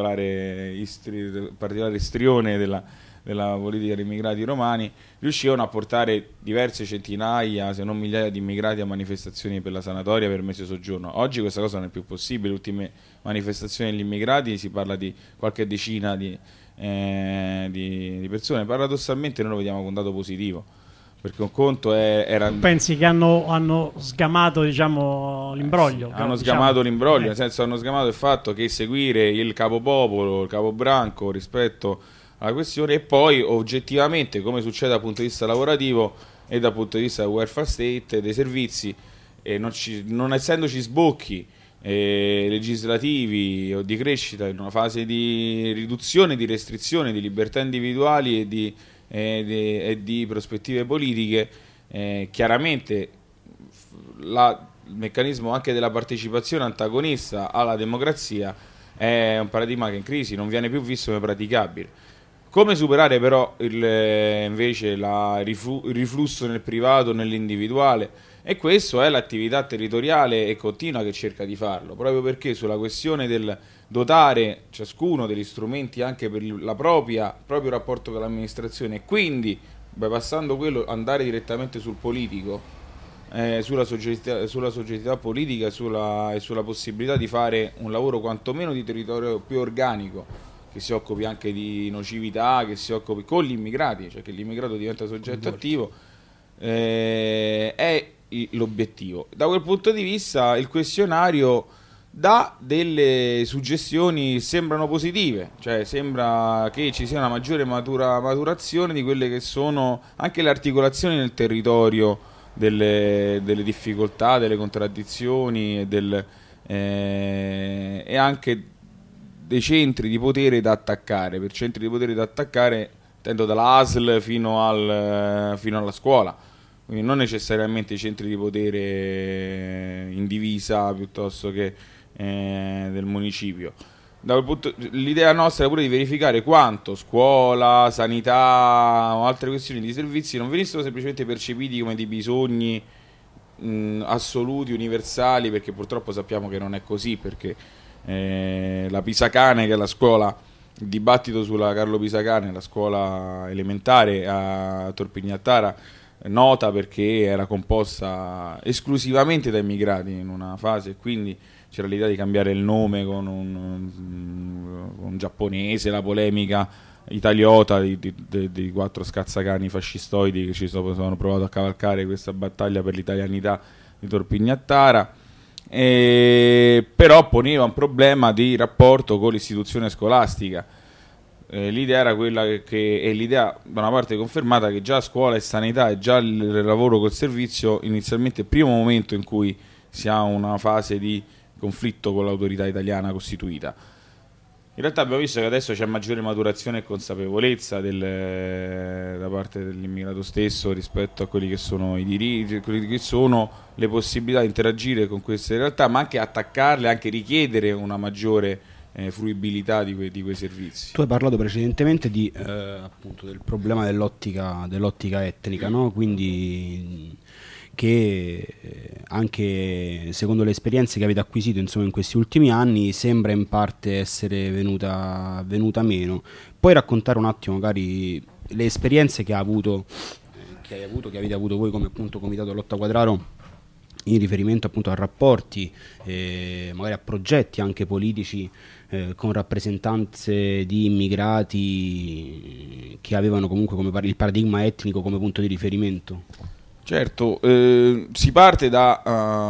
istrione della politica degli immigrati romani, riuscivano a portare diverse centinaia, se non migliaia di immigrati a manifestazioni per la sanatoria per mese soggiorno. Oggi questa cosa non è più possibile, le ultime manifestazioni degli immigrati si parla di qualche decina di persone. Paradossalmente noi lo vediamo con un dato positivo, perché un conto era... Pensi che hanno sgamato, diciamo, l'imbroglio? Sì, hanno sgamato l'imbroglio, nel senso hanno sgamato il fatto che seguire il capopopolo, il capobranco rispetto alla questione, e poi oggettivamente, come succede dal punto di vista lavorativo e dal punto di vista del welfare state, dei servizi, non essendoci sbocchi legislativi o di crescita in una fase di riduzione, di restrizione di libertà individuali e di prospettive politiche, chiaramente il meccanismo anche della partecipazione antagonista alla democrazia è un paradigma che è in crisi, non viene più visto come praticabile. Come superare però invece il riflusso nel privato, nell'individuale? E questo è l'attività territoriale e continua che cerca di farlo, proprio perché sulla questione del dotare ciascuno degli strumenti anche per il proprio rapporto con l'amministrazione, e quindi, bypassando quello, andare direttamente sul politico, sulla soggettività politica e sulla possibilità di fare un lavoro quantomeno di territorio più organico, che si occupi anche di nocività, che si occupi con gli immigrati, cioè che l'immigrato diventa soggetto attivo, è l'obiettivo. Da quel punto di vista il questionario dà delle suggestioni, sembrano positive, cioè sembra che ci sia una maggiore maturazione di quelle che sono anche le articolazioni nel territorio delle difficoltà, delle contraddizioni e anche dei centri di potere da attaccare. Per centri di potere da attaccare intendo dalla ASL fino alla scuola, quindi non necessariamente i centri di potere in divisa piuttosto che del municipio. l'idea nostra è pure di verificare quanto scuola, sanità o altre questioni di servizi non venissero semplicemente percepiti come dei bisogni assoluti, universali, perché purtroppo sappiamo che non è così, perché la Pisacane, che è la scuola, il dibattito sulla Carlo Pisacane, la scuola elementare a Torpignattara, nota perché era composta esclusivamente da immigrati in una fase, quindi c'era l'idea di cambiare il nome con un giapponese, la polemica italiota di 4 scazzacani fascistoidi che sono provato a cavalcare questa battaglia per l'italianità di Torpignattara, però poneva un problema di rapporto con l'istituzione scolastica. L'idea era quella e l'idea da una parte confermata, che già scuola e sanità e già il lavoro col servizio inizialmente, il primo momento in cui si ha una fase di conflitto con l'autorità italiana costituita. In realtà abbiamo visto che adesso c'è maggiore maturazione e consapevolezza da parte dell'immigrato stesso rispetto a quelli che sono i diritti, quelli che sono le possibilità di interagire con queste realtà, ma anche attaccarle, anche richiedere una maggiore fruibilità di quei servizi. Tu hai parlato precedentemente appunto del problema dell'ottica etnica, no? Quindi che anche secondo le esperienze che avete acquisito, insomma, in questi ultimi anni, sembra in parte essere venuta meno. Puoi raccontare un attimo magari le esperienze che avete avuto voi come appunto Comitato Lotta Quadraro in riferimento appunto a rapporti, magari a progetti anche politici con rappresentanze di immigrati che avevano comunque il paradigma etnico come punto di riferimento? Certo, si parte da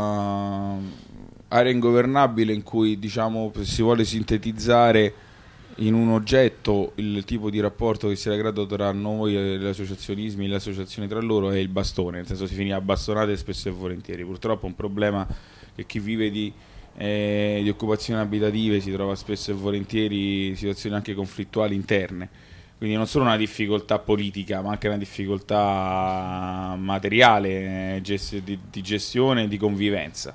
area ingovernabile, in cui, diciamo, si vuole sintetizzare in un oggetto il tipo di rapporto che si era creato tra noi e gli associazionismi, le associazioni tra loro, è il bastone, nel senso si finiva a bastonate spesso e volentieri. Purtroppo è un problema che chi vive di occupazioni abitative si trova spesso e volentieri in situazioni anche conflittuali interne. Quindi non solo una difficoltà politica, ma anche una difficoltà materiale, di gestione e di convivenza.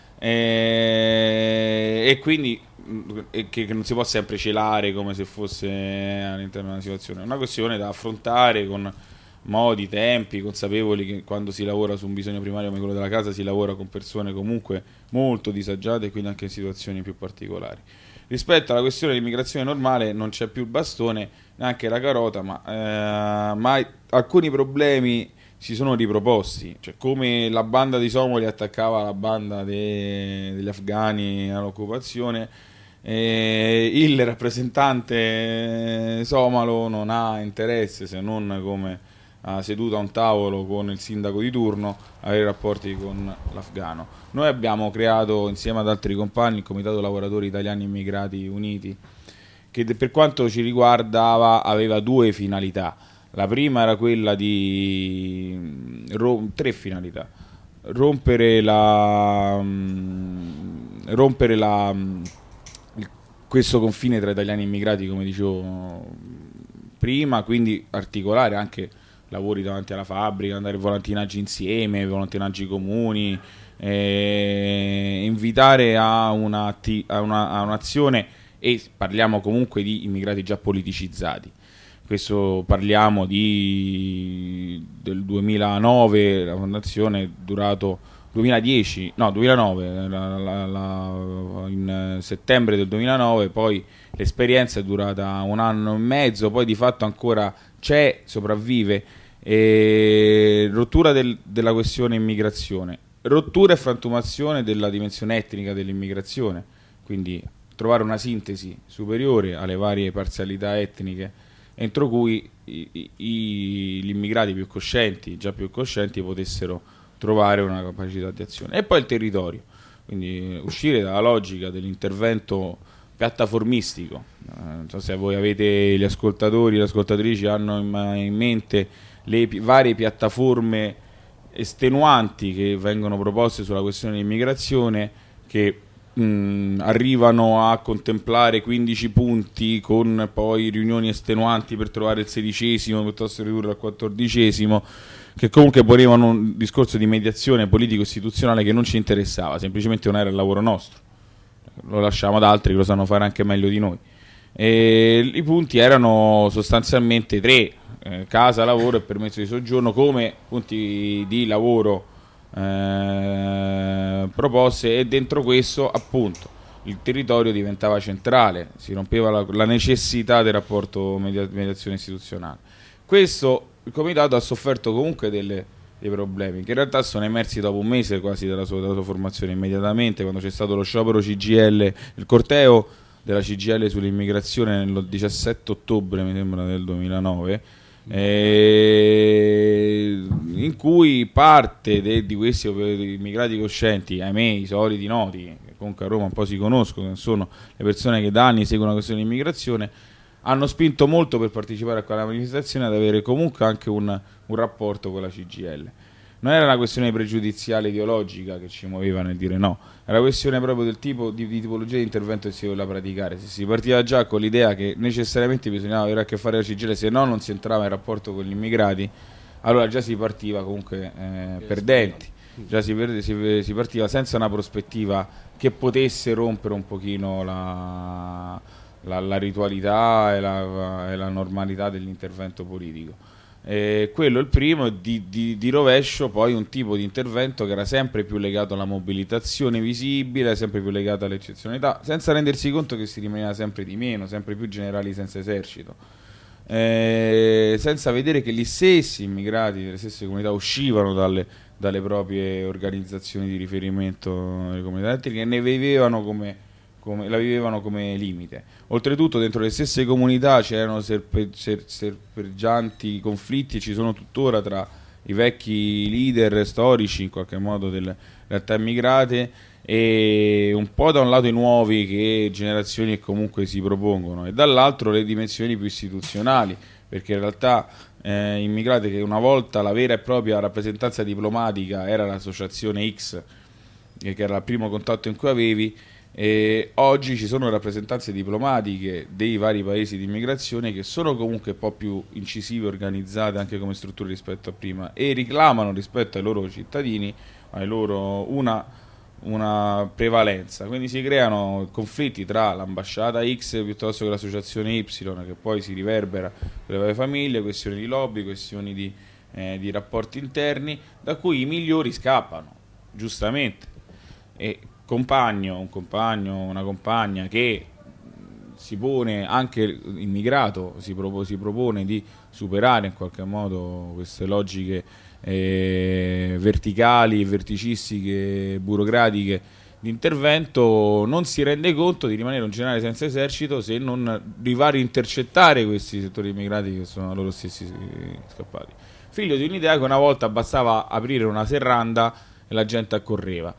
E quindi che non si può sempre celare come se fosse all'interno di una situazione. È una questione da affrontare con modi, tempi, consapevoli che quando si lavora su un bisogno primario come quello della casa si lavora con persone comunque molto disagiate e quindi anche in situazioni più particolari. Rispetto alla questione dell'immigrazione normale non c'è più il bastone, neanche la carota, ma alcuni problemi si sono riproposti, cioè come la banda di Somali attaccava la banda degli afghani all'occupazione, il rappresentante somalo non ha interesse, se non come seduto a un tavolo con il sindaco di turno, avere rapporti con l'afgano. Noi abbiamo creato insieme ad altri compagni il Comitato Lavoratori Italiani Immigrati Uniti, che per quanto ci riguardava aveva 2 finalità. La prima era quella di 3 finalità: rompere questo confine tra italiani e immigrati, come dicevo prima, quindi articolare anche lavori davanti alla fabbrica, andare volantinaggi insieme, volantinaggi comuni, invitare a un'azione, e parliamo comunque di immigrati già politicizzati. Questo parliamo del 2009, la fondazione durato 2009, in settembre del 2009, poi l'esperienza è durata 1 anno e mezzo, poi di fatto ancora c'è, sopravvive. Rottura della questione immigrazione, rottura e frantumazione della dimensione etnica dell'immigrazione, quindi trovare una sintesi superiore alle varie parzialità etniche, entro cui gli immigrati più coscienti, già più coscienti, potessero trovare una capacità di azione. E poi il territorio, quindi uscire dalla logica dell'intervento piattaformistico. Non so se voi avete, gli ascoltatori e le ascoltatrici hanno in mente le varie piattaforme estenuanti che vengono proposte sulla questione dell'immigrazione, che arrivano a contemplare 15 punti con poi riunioni estenuanti per trovare il 16° piuttosto che ridurre al 14°, che comunque ponevano un discorso di mediazione politico-istituzionale che non ci interessava, semplicemente non era il lavoro nostro. lo lasciamo ad altri che lo sanno fare anche meglio di noi. E i punti erano sostanzialmente 3: casa, lavoro e permesso di soggiorno come punti di lavoro proposte, e dentro questo appunto il territorio diventava centrale, si rompeva la necessità del rapporto mediazione istituzionale. Questo il comitato ha sofferto comunque dei problemi che in realtà sono emersi dopo un mese quasi dalla sua formazione, immediatamente quando c'è stato lo sciopero CGIL, il corteo della CGIL sull'immigrazione nel 17 ottobre mi sembra del 2009, in cui parte di questi immigrati coscienti, ahimè i soliti noti, che comunque a Roma un po' si conoscono, che sono le persone che da anni seguono la questione dell'immigrazione, hanno spinto molto per partecipare a quella manifestazione ad avere comunque anche un rapporto con la CGIL. Non era una questione pregiudiziale ideologica che ci muoveva nel dire no, era una questione proprio del tipo di tipologia di intervento che si voleva praticare. Se si partiva già con l'idea che necessariamente bisognava avere a che fare la CGIL, se no non si entrava in rapporto con gli immigrati, allora già si partiva comunque perdenti, già si partiva senza una prospettiva che potesse rompere un pochino la ritualità e la normalità dell'intervento politico. Quello è il primo, di rovescio poi un tipo di intervento che era sempre più legato alla mobilitazione visibile, sempre più legato all'eccezionalità, senza rendersi conto che si rimaneva sempre di meno, sempre più generali senza esercito, senza vedere che gli stessi immigrati delle stesse comunità uscivano dalle proprie organizzazioni di riferimento delle comunità etniche e la vivevano come limite. Oltretutto dentro le stesse comunità c'erano serpeggianti conflitti, e ci sono tuttora, tra i vecchi leader storici in qualche modo delle realtà immigrate e un po' da un lato i nuovi che generazioni che comunque si propongono, e dall'altro le dimensioni più istituzionali, perché in realtà immigrati, che una volta la vera e propria rappresentanza diplomatica era l'associazione X, che era il primo contatto in cui avevi, e oggi ci sono rappresentanze diplomatiche dei vari paesi di immigrazione che sono comunque un po' più incisive, organizzate anche come strutture rispetto a prima, e reclamano rispetto ai loro cittadini, ai loro una prevalenza. Quindi si creano conflitti tra l'ambasciata X piuttosto che l'associazione Y, che poi si riverbera per le varie famiglie, questioni di lobby, questioni di rapporti interni, da cui i migliori scappano, giustamente. E un compagno, una compagna che si pone, anche immigrato, si propone di superare in qualche modo queste logiche verticali, verticistiche, burocratiche di intervento, non si rende conto di rimanere un generale senza esercito se non arrivare a intercettare questi settori immigrati che sono loro stessi scappati. Figlio di un'idea che una volta bastava aprire una serranda e la gente accorreva.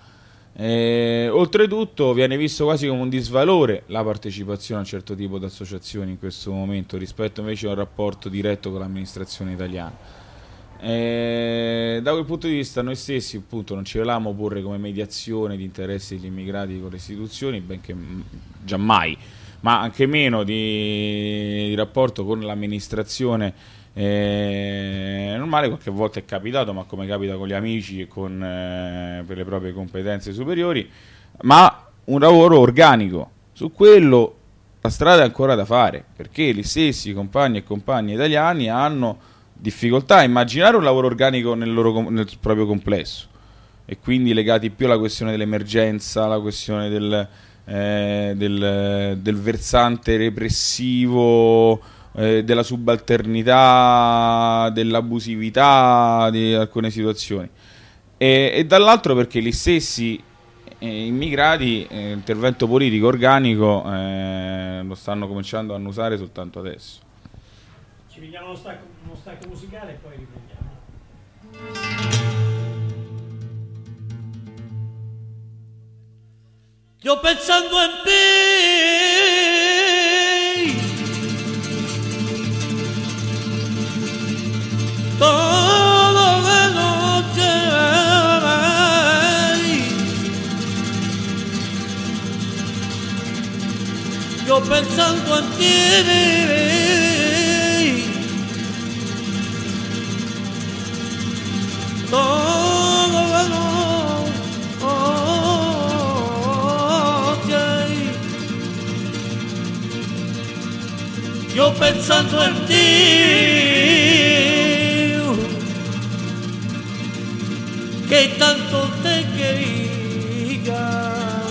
Oltretutto viene visto quasi come un disvalore la partecipazione a un certo tipo di associazioni in questo momento rispetto invece a un rapporto diretto con l'amministrazione italiana. Da quel punto di vista noi stessi appunto non ci volevamo porre come mediazione di interessi degli immigrati con le istituzioni, benché già mai, ma anche meno di rapporto con l'amministrazione normale. Qualche volta è capitato, ma come capita con gli amici e per le proprie competenze superiori, ma un lavoro organico. Su quello la strada è ancora da fare, perché gli stessi compagni e compagne italiani hanno difficoltà a immaginare un lavoro organico nel proprio complesso, e quindi legati più alla questione dell'emergenza, alla questione del versante repressivo, della subalternità, dell'abusività di alcune situazioni, e dall'altro perché gli stessi immigrati intervento politico organico lo stanno cominciando a annusare soltanto adesso. Ci vediamo uno stacco musicale e poi riprendiamo. Yo pensando en ti, toda la noche, yo pensando en ti, toda la noche. yo pensando en ti, que tanto te quería.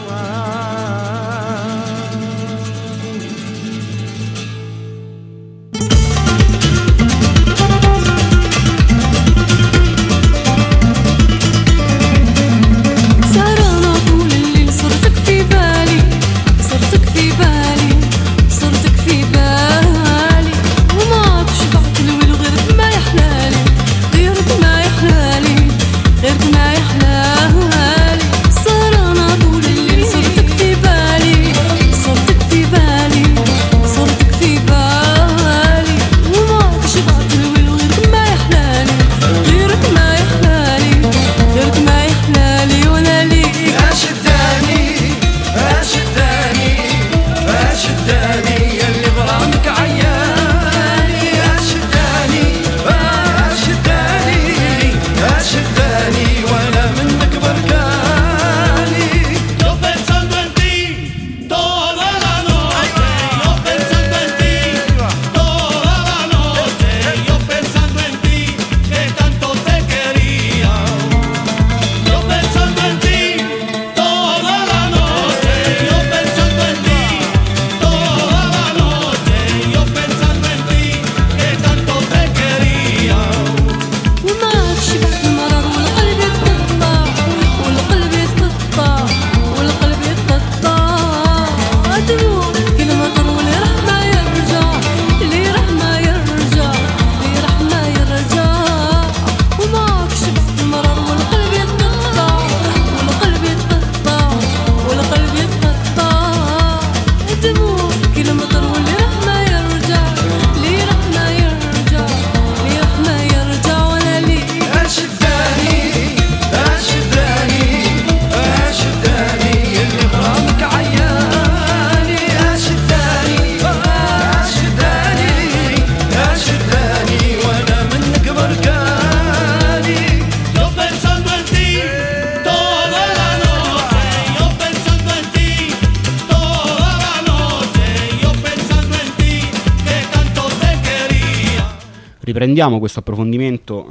Riprendiamo questo approfondimento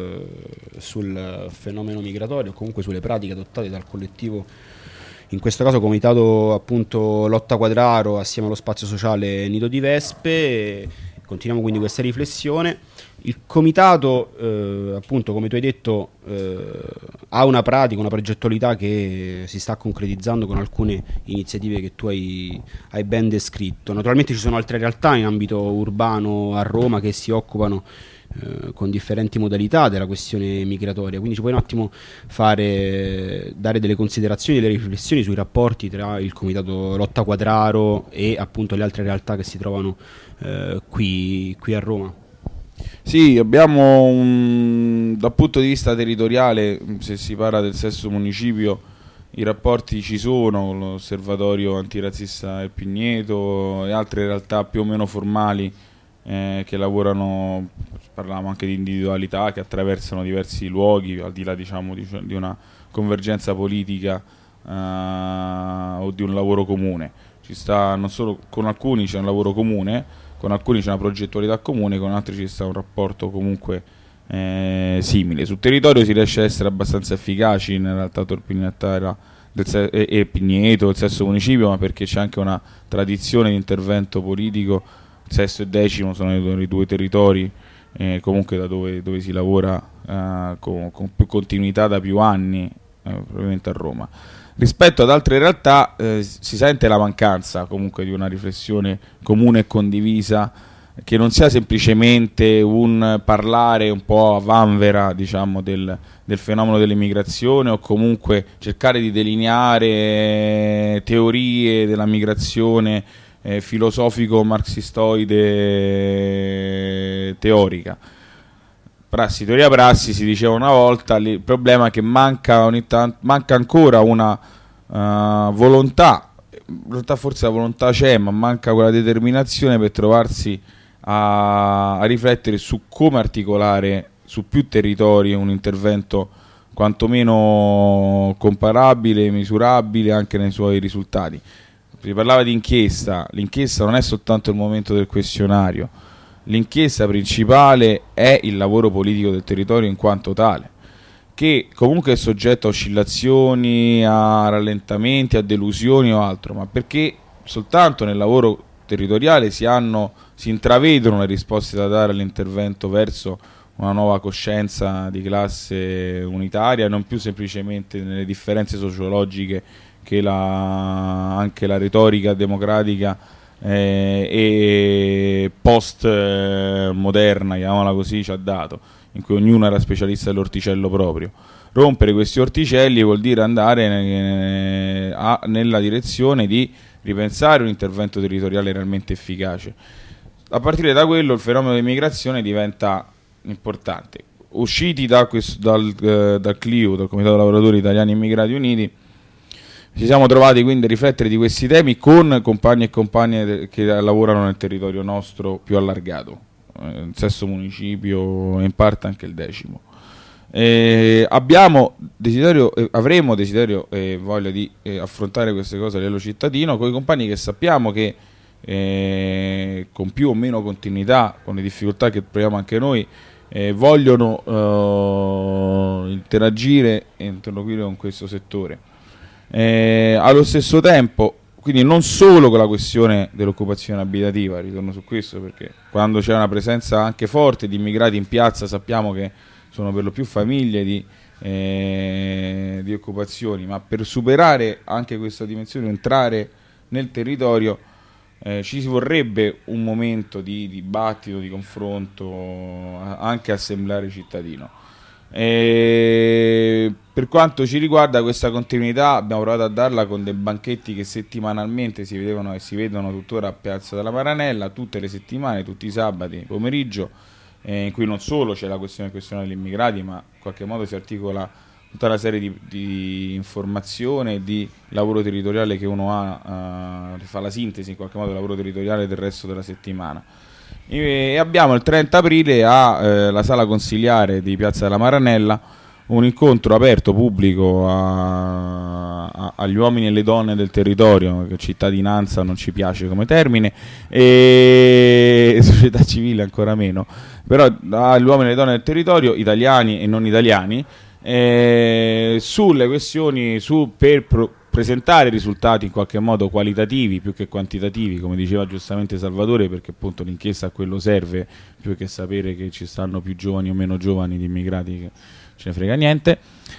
sul fenomeno migratorio, o comunque sulle pratiche adottate dal collettivo, in questo caso comitato appunto Lotta Quadraro assieme allo spazio sociale Nido di Vespe. Continuiamo quindi questa riflessione. Il comitato appunto, come tu hai detto, ha una pratica, una progettualità che si sta concretizzando con alcune iniziative che tu hai ben descritto. Naturalmente ci sono altre realtà in ambito urbano a Roma che si occupano con differenti modalità della questione migratoria, quindi ci puoi un attimo dare delle considerazioni, delle riflessioni sui rapporti tra il comitato Lotta Quadraro e appunto le altre realtà che si trovano qui a Roma? Sì, abbiamo dal punto di vista territoriale, se si parla del sesto municipio, i rapporti ci sono con l'osservatorio antirazzista del Pigneto e altre realtà più o meno formali che lavorano, parlavamo anche di individualità, che attraversano diversi luoghi, al di là diciamo di una convergenza politica o di un lavoro comune. Ci sta, non solo con alcuni c'è un lavoro comune, con alcuni c'è una progettualità comune, con altri ci sta un rapporto comunque simile. Sul territorio si riesce a essere abbastanza efficaci, in realtà Torpignattara e Pigneto, il sesto municipio, ma perché c'è anche una tradizione di intervento politico. Il sesto e decimo sono i due territori comunque da dove si lavora con più continuità da più anni, probabilmente a Roma. Rispetto ad altre realtà si sente la mancanza comunque di una riflessione comune e condivisa, che non sia semplicemente un parlare un po' a vanvera, diciamo, del fenomeno dell'immigrazione, o comunque cercare di delineare teorie della migrazione filosofico-marxistoide teorica. Teoria prassi si diceva una volta. Il problema è che manca ancora una volontà, in realtà forse la volontà c'è, ma manca quella determinazione per trovarsi a riflettere su come articolare su più territori un intervento quantomeno comparabile, misurabile anche nei suoi risultati. si parlava di inchiesta, l'inchiesta non è soltanto il momento del questionario, l'inchiesta principale è il lavoro politico del territorio in quanto tale, che comunque è soggetto a oscillazioni, a rallentamenti, a delusioni o altro, ma perché soltanto nel lavoro territoriale si intravedono le risposte da dare all'intervento verso una nuova coscienza di classe unitaria, non più semplicemente nelle differenze sociologiche che anche la retorica democratica e post moderna, chiamiamola così, ci ha dato, in cui ognuno era specialista dell'orticello proprio. Rompere questi orticelli vuol dire andare nella direzione di ripensare un intervento territoriale realmente efficace. A partire da quello il fenomeno dell'immigrazione diventa importante. Usciti dal CLIU, dal Comitato Lavoratori Italiani Immigrati Uniti, ci siamo trovati quindi a riflettere di questi temi con compagni e compagne che lavorano nel territorio nostro più allargato, il sesto municipio e in parte anche il 10º. Avremo desiderio e voglia di affrontare queste cose a livello cittadino con i compagni che sappiamo che con più o meno continuità, con le difficoltà che proviamo anche noi, vogliono interagire e interloquire con questo settore. Allo stesso tempo, quindi non solo con la questione dell'occupazione abitativa, ritorno su questo perché quando c'è una presenza anche forte di immigrati in piazza sappiamo che sono per lo più famiglie di occupazioni, ma per superare anche questa dimensione, entrare nel territorio, ci vorrebbe un momento di dibattito, di confronto, anche assemblare cittadino. Per quanto ci riguarda, questa continuità abbiamo provato a darla con dei banchetti che settimanalmente si vedevano e si vedono tuttora a Piazza della Maranella, tutte le settimane, tutti i sabati pomeriggio, in cui non solo c'è la questione degli immigrati, ma in qualche modo si articola tutta una serie di informazione e di lavoro territoriale che uno fa la sintesi in qualche modo del lavoro territoriale del resto della settimana. E abbiamo il 30 aprile alla sala consiliare di Piazza della Maranella un incontro aperto pubblico agli uomini e alle donne del territorio, che cittadinanza non ci piace come termine, e società civile ancora meno, però agli uomini e alle donne del territorio, italiani e non italiani, sulle questioni per presentare risultati in qualche modo qualitativi più che quantitativi, come diceva giustamente Salvatore, perché appunto l'inchiesta a quello serve, più che sapere che ci stanno più giovani o meno giovani di immigrati, che ce ne frega niente.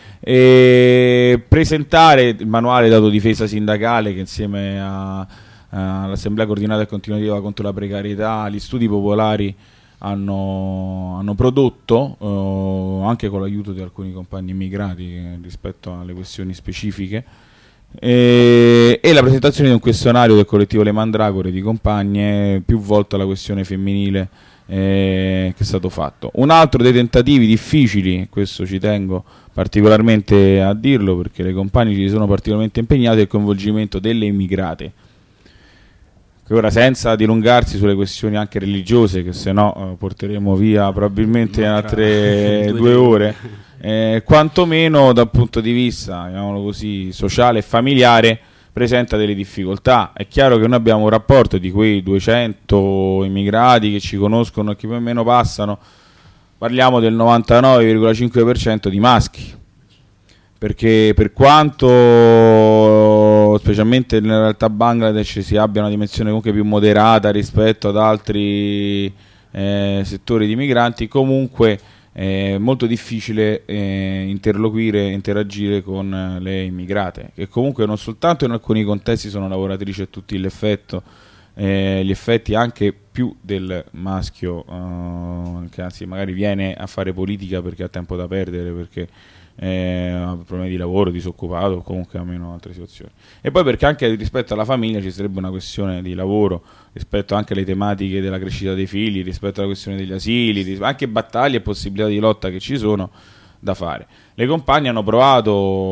Presentare il manuale d'autodifesa sindacale che insieme all'Assemblea Coordinata e Continuativa contro la Precarietà, gli studi popolari hanno prodotto, anche con l'aiuto di alcuni compagni immigrati rispetto alle questioni specifiche, e la presentazione di un questionario del collettivo Le Mandragore di compagne più volto alla questione femminile che è stato fatto. Un altro dei tentativi difficili, questo ci tengo particolarmente a dirlo perché le compagne ci sono particolarmente impegnate, è il coinvolgimento delle immigrate, che ora, senza dilungarsi sulle questioni anche religiose, che se no porteremo via probabilmente altre 2 ore, quantomeno dal punto di vista, chiamiamolo così, sociale e familiare, presenta delle difficoltà. È chiaro che noi abbiamo un rapporto di quei 200 immigrati che ci conoscono e che più o meno passano, parliamo del 99,5% di maschi, perché per quanto specialmente nella realtà Bangladesh si abbia una dimensione comunque più moderata rispetto ad altri settori di migranti, comunque è molto difficile interloquire, interagire con le immigrate, che comunque non soltanto in alcuni contesti sono lavoratrici a tutti gli effetti anche più del maschio, che anzi magari viene a fare politica perché ha tempo da perdere, perché ha problemi di lavoro, disoccupato o comunque ha meno altre situazioni, e poi perché anche rispetto alla famiglia ci sarebbe una questione di lavoro, rispetto anche alle tematiche della crescita dei figli, rispetto alla questione degli asili, anche battaglie e possibilità di lotta che ci sono da fare. Le compagne hanno provato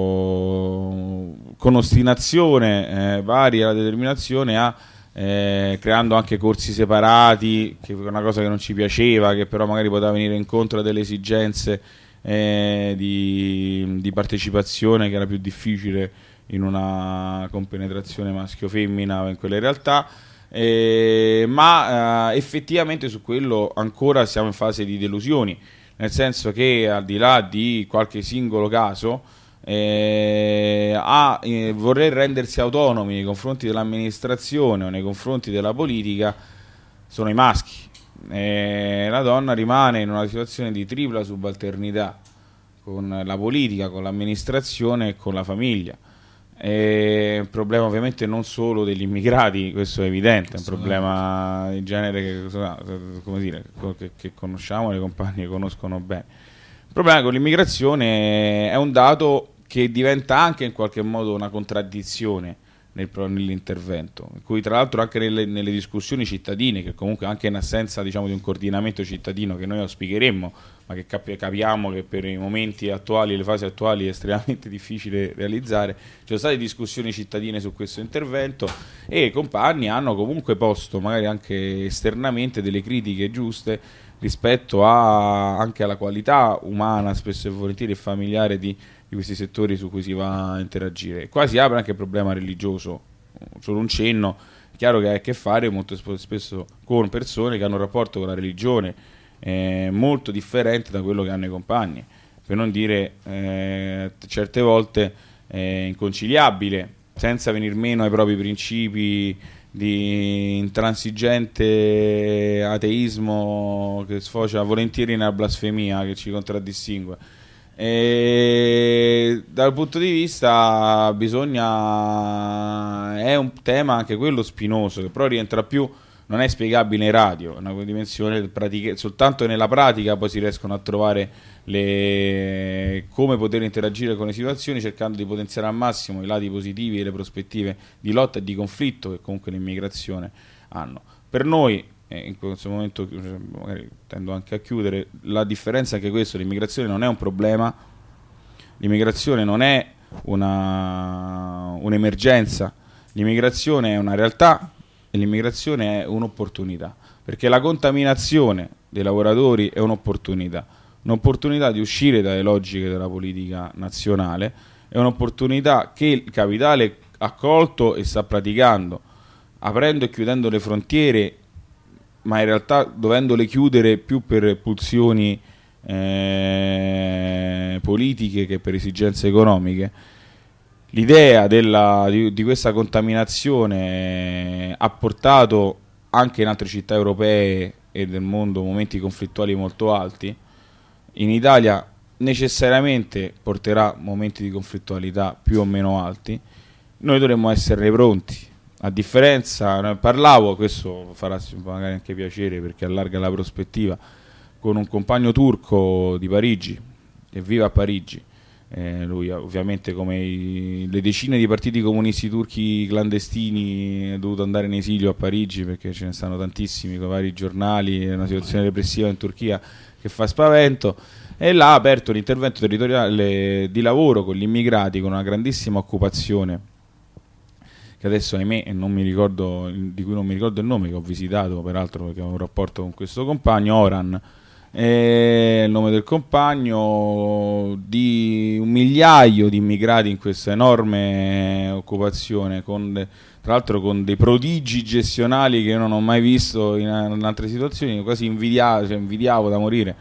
con ostinazione varia la determinazione creando anche corsi separati, che è una cosa che non ci piaceva, che però magari poteva venire incontro a delle esigenze di partecipazione che era più difficile in una compenetrazione maschio-femmina in quelle realtà, ma effettivamente su quello ancora siamo in fase di delusioni, nel senso che al di là di qualche singolo caso vorrei rendersi autonomi nei confronti dell'amministrazione o nei confronti della politica sono i maschi. La donna rimane in una situazione di tripla subalternità con la politica, con l'amministrazione e con la famiglia. È un problema ovviamente non solo degli immigrati, questo è evidente, è un problema di genere che conosciamo, le compagne conoscono bene. Il problema con l'immigrazione è un dato che diventa anche in qualche modo una contraddizione nell'intervento, in cui tra l'altro anche nelle discussioni cittadine, che comunque anche in assenza di un coordinamento cittadino che noi auspicheremmo, ma che capiamo che per i momenti attuali, le fasi attuali è estremamente difficile realizzare, ci sono state discussioni cittadine su questo intervento e i compagni hanno comunque posto magari anche esternamente delle critiche giuste rispetto anche alla qualità umana spesso e volentieri e familiare di questi settori su cui si va a interagire. Qua si apre anche il problema religioso, solo un cenno, è chiaro che ha a che fare molto spesso con persone che hanno un rapporto con la religione molto differente da quello che hanno i compagni, per non dire certe volte inconciliabile, senza venir meno ai propri principi di intransigente ateismo che sfocia volentieri nella blasfemia che ci contraddistingue. Dal punto di vista è un tema anche quello spinoso, che però rientra più, non è spiegabile in radio, è una dimensione soltanto nella pratica poi si riescono a trovare come poter interagire con le situazioni, cercando di potenziare al massimo i lati positivi e le prospettive di lotta e di conflitto che comunque l'immigrazione hanno. Per noi, in questo momento magari tendo anche a chiudere, la differenza è che l'immigrazione non è un problema, l'immigrazione non è un'emergenza, l'immigrazione è una realtà e l'immigrazione è un'opportunità, perché la contaminazione dei lavoratori è un'opportunità di uscire dalle logiche della politica nazionale, è un'opportunità che il capitale ha colto e sta praticando, aprendo e chiudendo le frontiere, ma in realtà dovendole chiudere più per pulsioni politiche che per esigenze economiche. L'idea di questa contaminazione ha portato anche in altre città europee e del mondo momenti conflittuali molto alti. In Italia necessariamente porterà momenti di conflittualità più o meno alti. Noi dovremmo esserne pronti. A differenza, parlavo, questo farà magari anche piacere perché allarga la prospettiva, con un compagno turco di Parigi, che vive a Parigi. Lui ovviamente, come le decine di partiti comunisti turchi clandestini, è dovuto andare in esilio a Parigi perché ce ne stanno tantissimi con vari giornali, è una situazione repressiva in Turchia che fa spavento, e là ha aperto l'intervento territoriale di lavoro con gli immigrati, con una grandissima occupazione che adesso ahimè di cui non mi ricordo il nome, che ho visitato peraltro perché ho un rapporto con questo compagno, Oran, il nome del compagno, di 1 migliaio di immigrati in questa enorme occupazione, tra l'altro con dei prodigi gestionali che io non ho mai visto in altre situazioni, quasi invidiavo da morire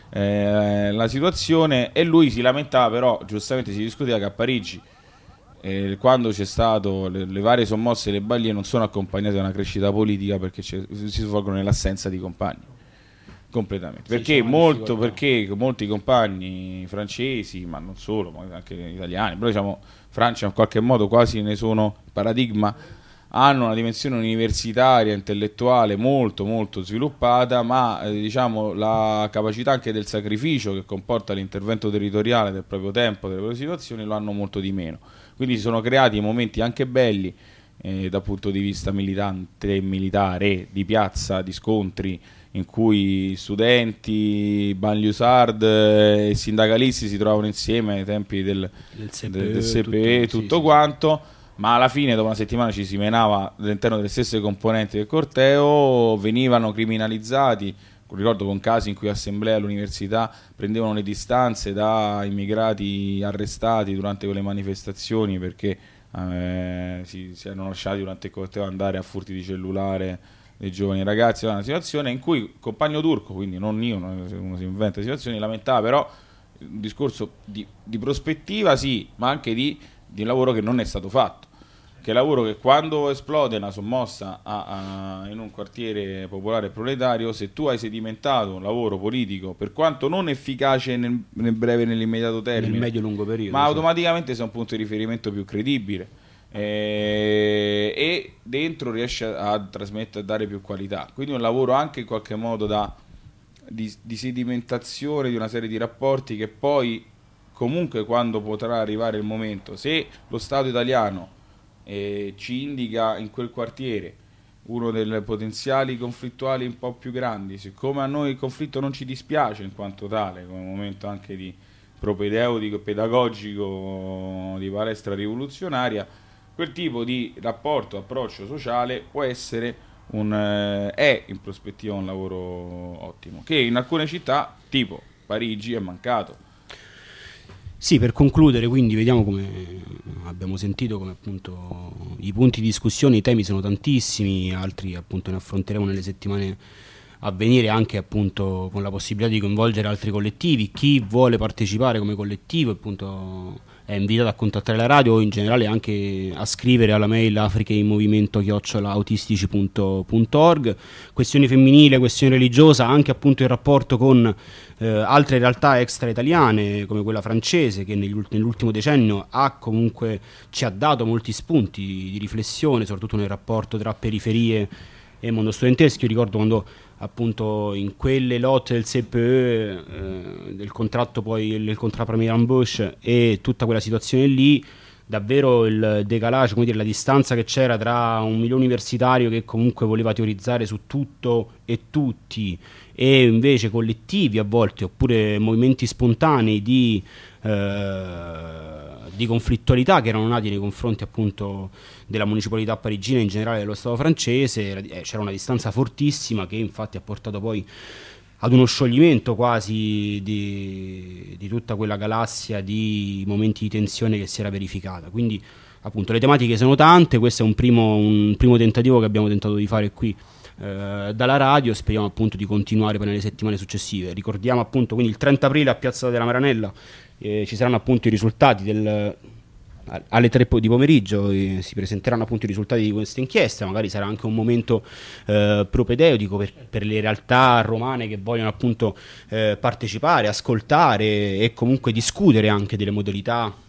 la situazione. E lui si lamentava, però giustamente si discuteva che a Parigi quando c'è stato le varie sommosse e le baglie non sono accompagnate da una crescita politica, perché si svolgono nell'assenza di compagni completamente, perché molti compagni francesi, ma non solo, ma anche italiani, però Francia in qualche modo quasi ne sono paradigma, hanno una dimensione universitaria, intellettuale molto molto sviluppata, ma la capacità anche del sacrificio che comporta l'intervento territoriale del proprio tempo, delle proprie situazioni, lo hanno molto di meno. Quindi si sono creati momenti anche belli dal punto di vista militante e militare, di piazza, di scontri, in cui studenti, banlieusard e sindacalisti si trovavano insieme ai tempi del CPE, tutto quanto, ma alla fine dopo una settimana ci si menava all'interno delle stesse componenti del corteo, venivano criminalizzati ricordo con casi in cui assemblea all'università prendevano le distanze da immigrati arrestati durante quelle manifestazioni perché si erano lasciati durante il corteo andare a furti di cellulare dei giovani ragazzi. Era una situazione in cui il compagno turco, quindi non io, uno si inventa situazioni, lamentava però un discorso di prospettiva, sì, ma anche di un lavoro che non è stato fatto, che è lavoro che quando esplode una sommossa in un quartiere popolare e proletario, se tu hai sedimentato un lavoro politico, per quanto non efficace nel breve e nell'immediato termine, nel medio-lungo periodo, ma automaticamente sei un punto di riferimento più credibile, e dentro riesce a trasmettere, a dare più qualità, quindi un lavoro anche in qualche modo di sedimentazione di una serie di rapporti che poi comunque, quando potrà arrivare il momento, se lo Stato italiano ci indica in quel quartiere uno dei potenziali conflittuali un po' più grandi, siccome a noi il conflitto non ci dispiace in quanto tale, come momento anche di propedeutico e pedagogico di palestra rivoluzionaria, quel tipo di rapporto, approccio sociale può essere è in prospettiva un lavoro ottimo, che in alcune città tipo Parigi è mancato. Sì, per concludere, quindi vediamo, come abbiamo sentito, come appunto i punti di discussione, i temi sono tantissimi, altri appunto ne affronteremo nelle settimane a venire, anche appunto con la possibilità di coinvolgere altri collettivi. Chi vuole partecipare come collettivo appunto è invitato a contattare la radio o in generale anche a scrivere alla mail africainmovimento@autistici.org. Questione femminile, questione religiosa, anche appunto il rapporto con altre realtà extra italiane come quella francese, che nell'ultimo decennio ci ha dato molti spunti di riflessione, soprattutto nel rapporto tra periferie e mondo studentesco. Io ricordo quando appunto in quelle lotte del CPE, del contratto, poi del contratto premier Embauche e tutta quella situazione lì, davvero il decalage, come dire, la distanza che c'era tra un milione universitario che comunque voleva teorizzare su tutto e tutti, e invece collettivi a volte, oppure movimenti spontanei di conflittualità che erano nati nei confronti appunto della municipalità parigina e in generale dello Stato francese. C'era una distanza fortissima che infatti ha portato poi ad uno scioglimento quasi di tutta quella galassia di momenti di tensione che si era verificata. Quindi appunto le tematiche sono tante, questo è un primo tentativo che abbiamo tentato di fare qui dalla radio, speriamo appunto di continuare poi nelle settimane successive. Ricordiamo appunto quindi il 30 aprile a Piazza della Maranella ci saranno appunto i risultati alle 3 di pomeriggio, si presenteranno appunto i risultati di questa inchiesta. Magari sarà anche un momento propedeutico per le realtà romane che vogliono appunto partecipare, ascoltare e comunque discutere anche delle modalità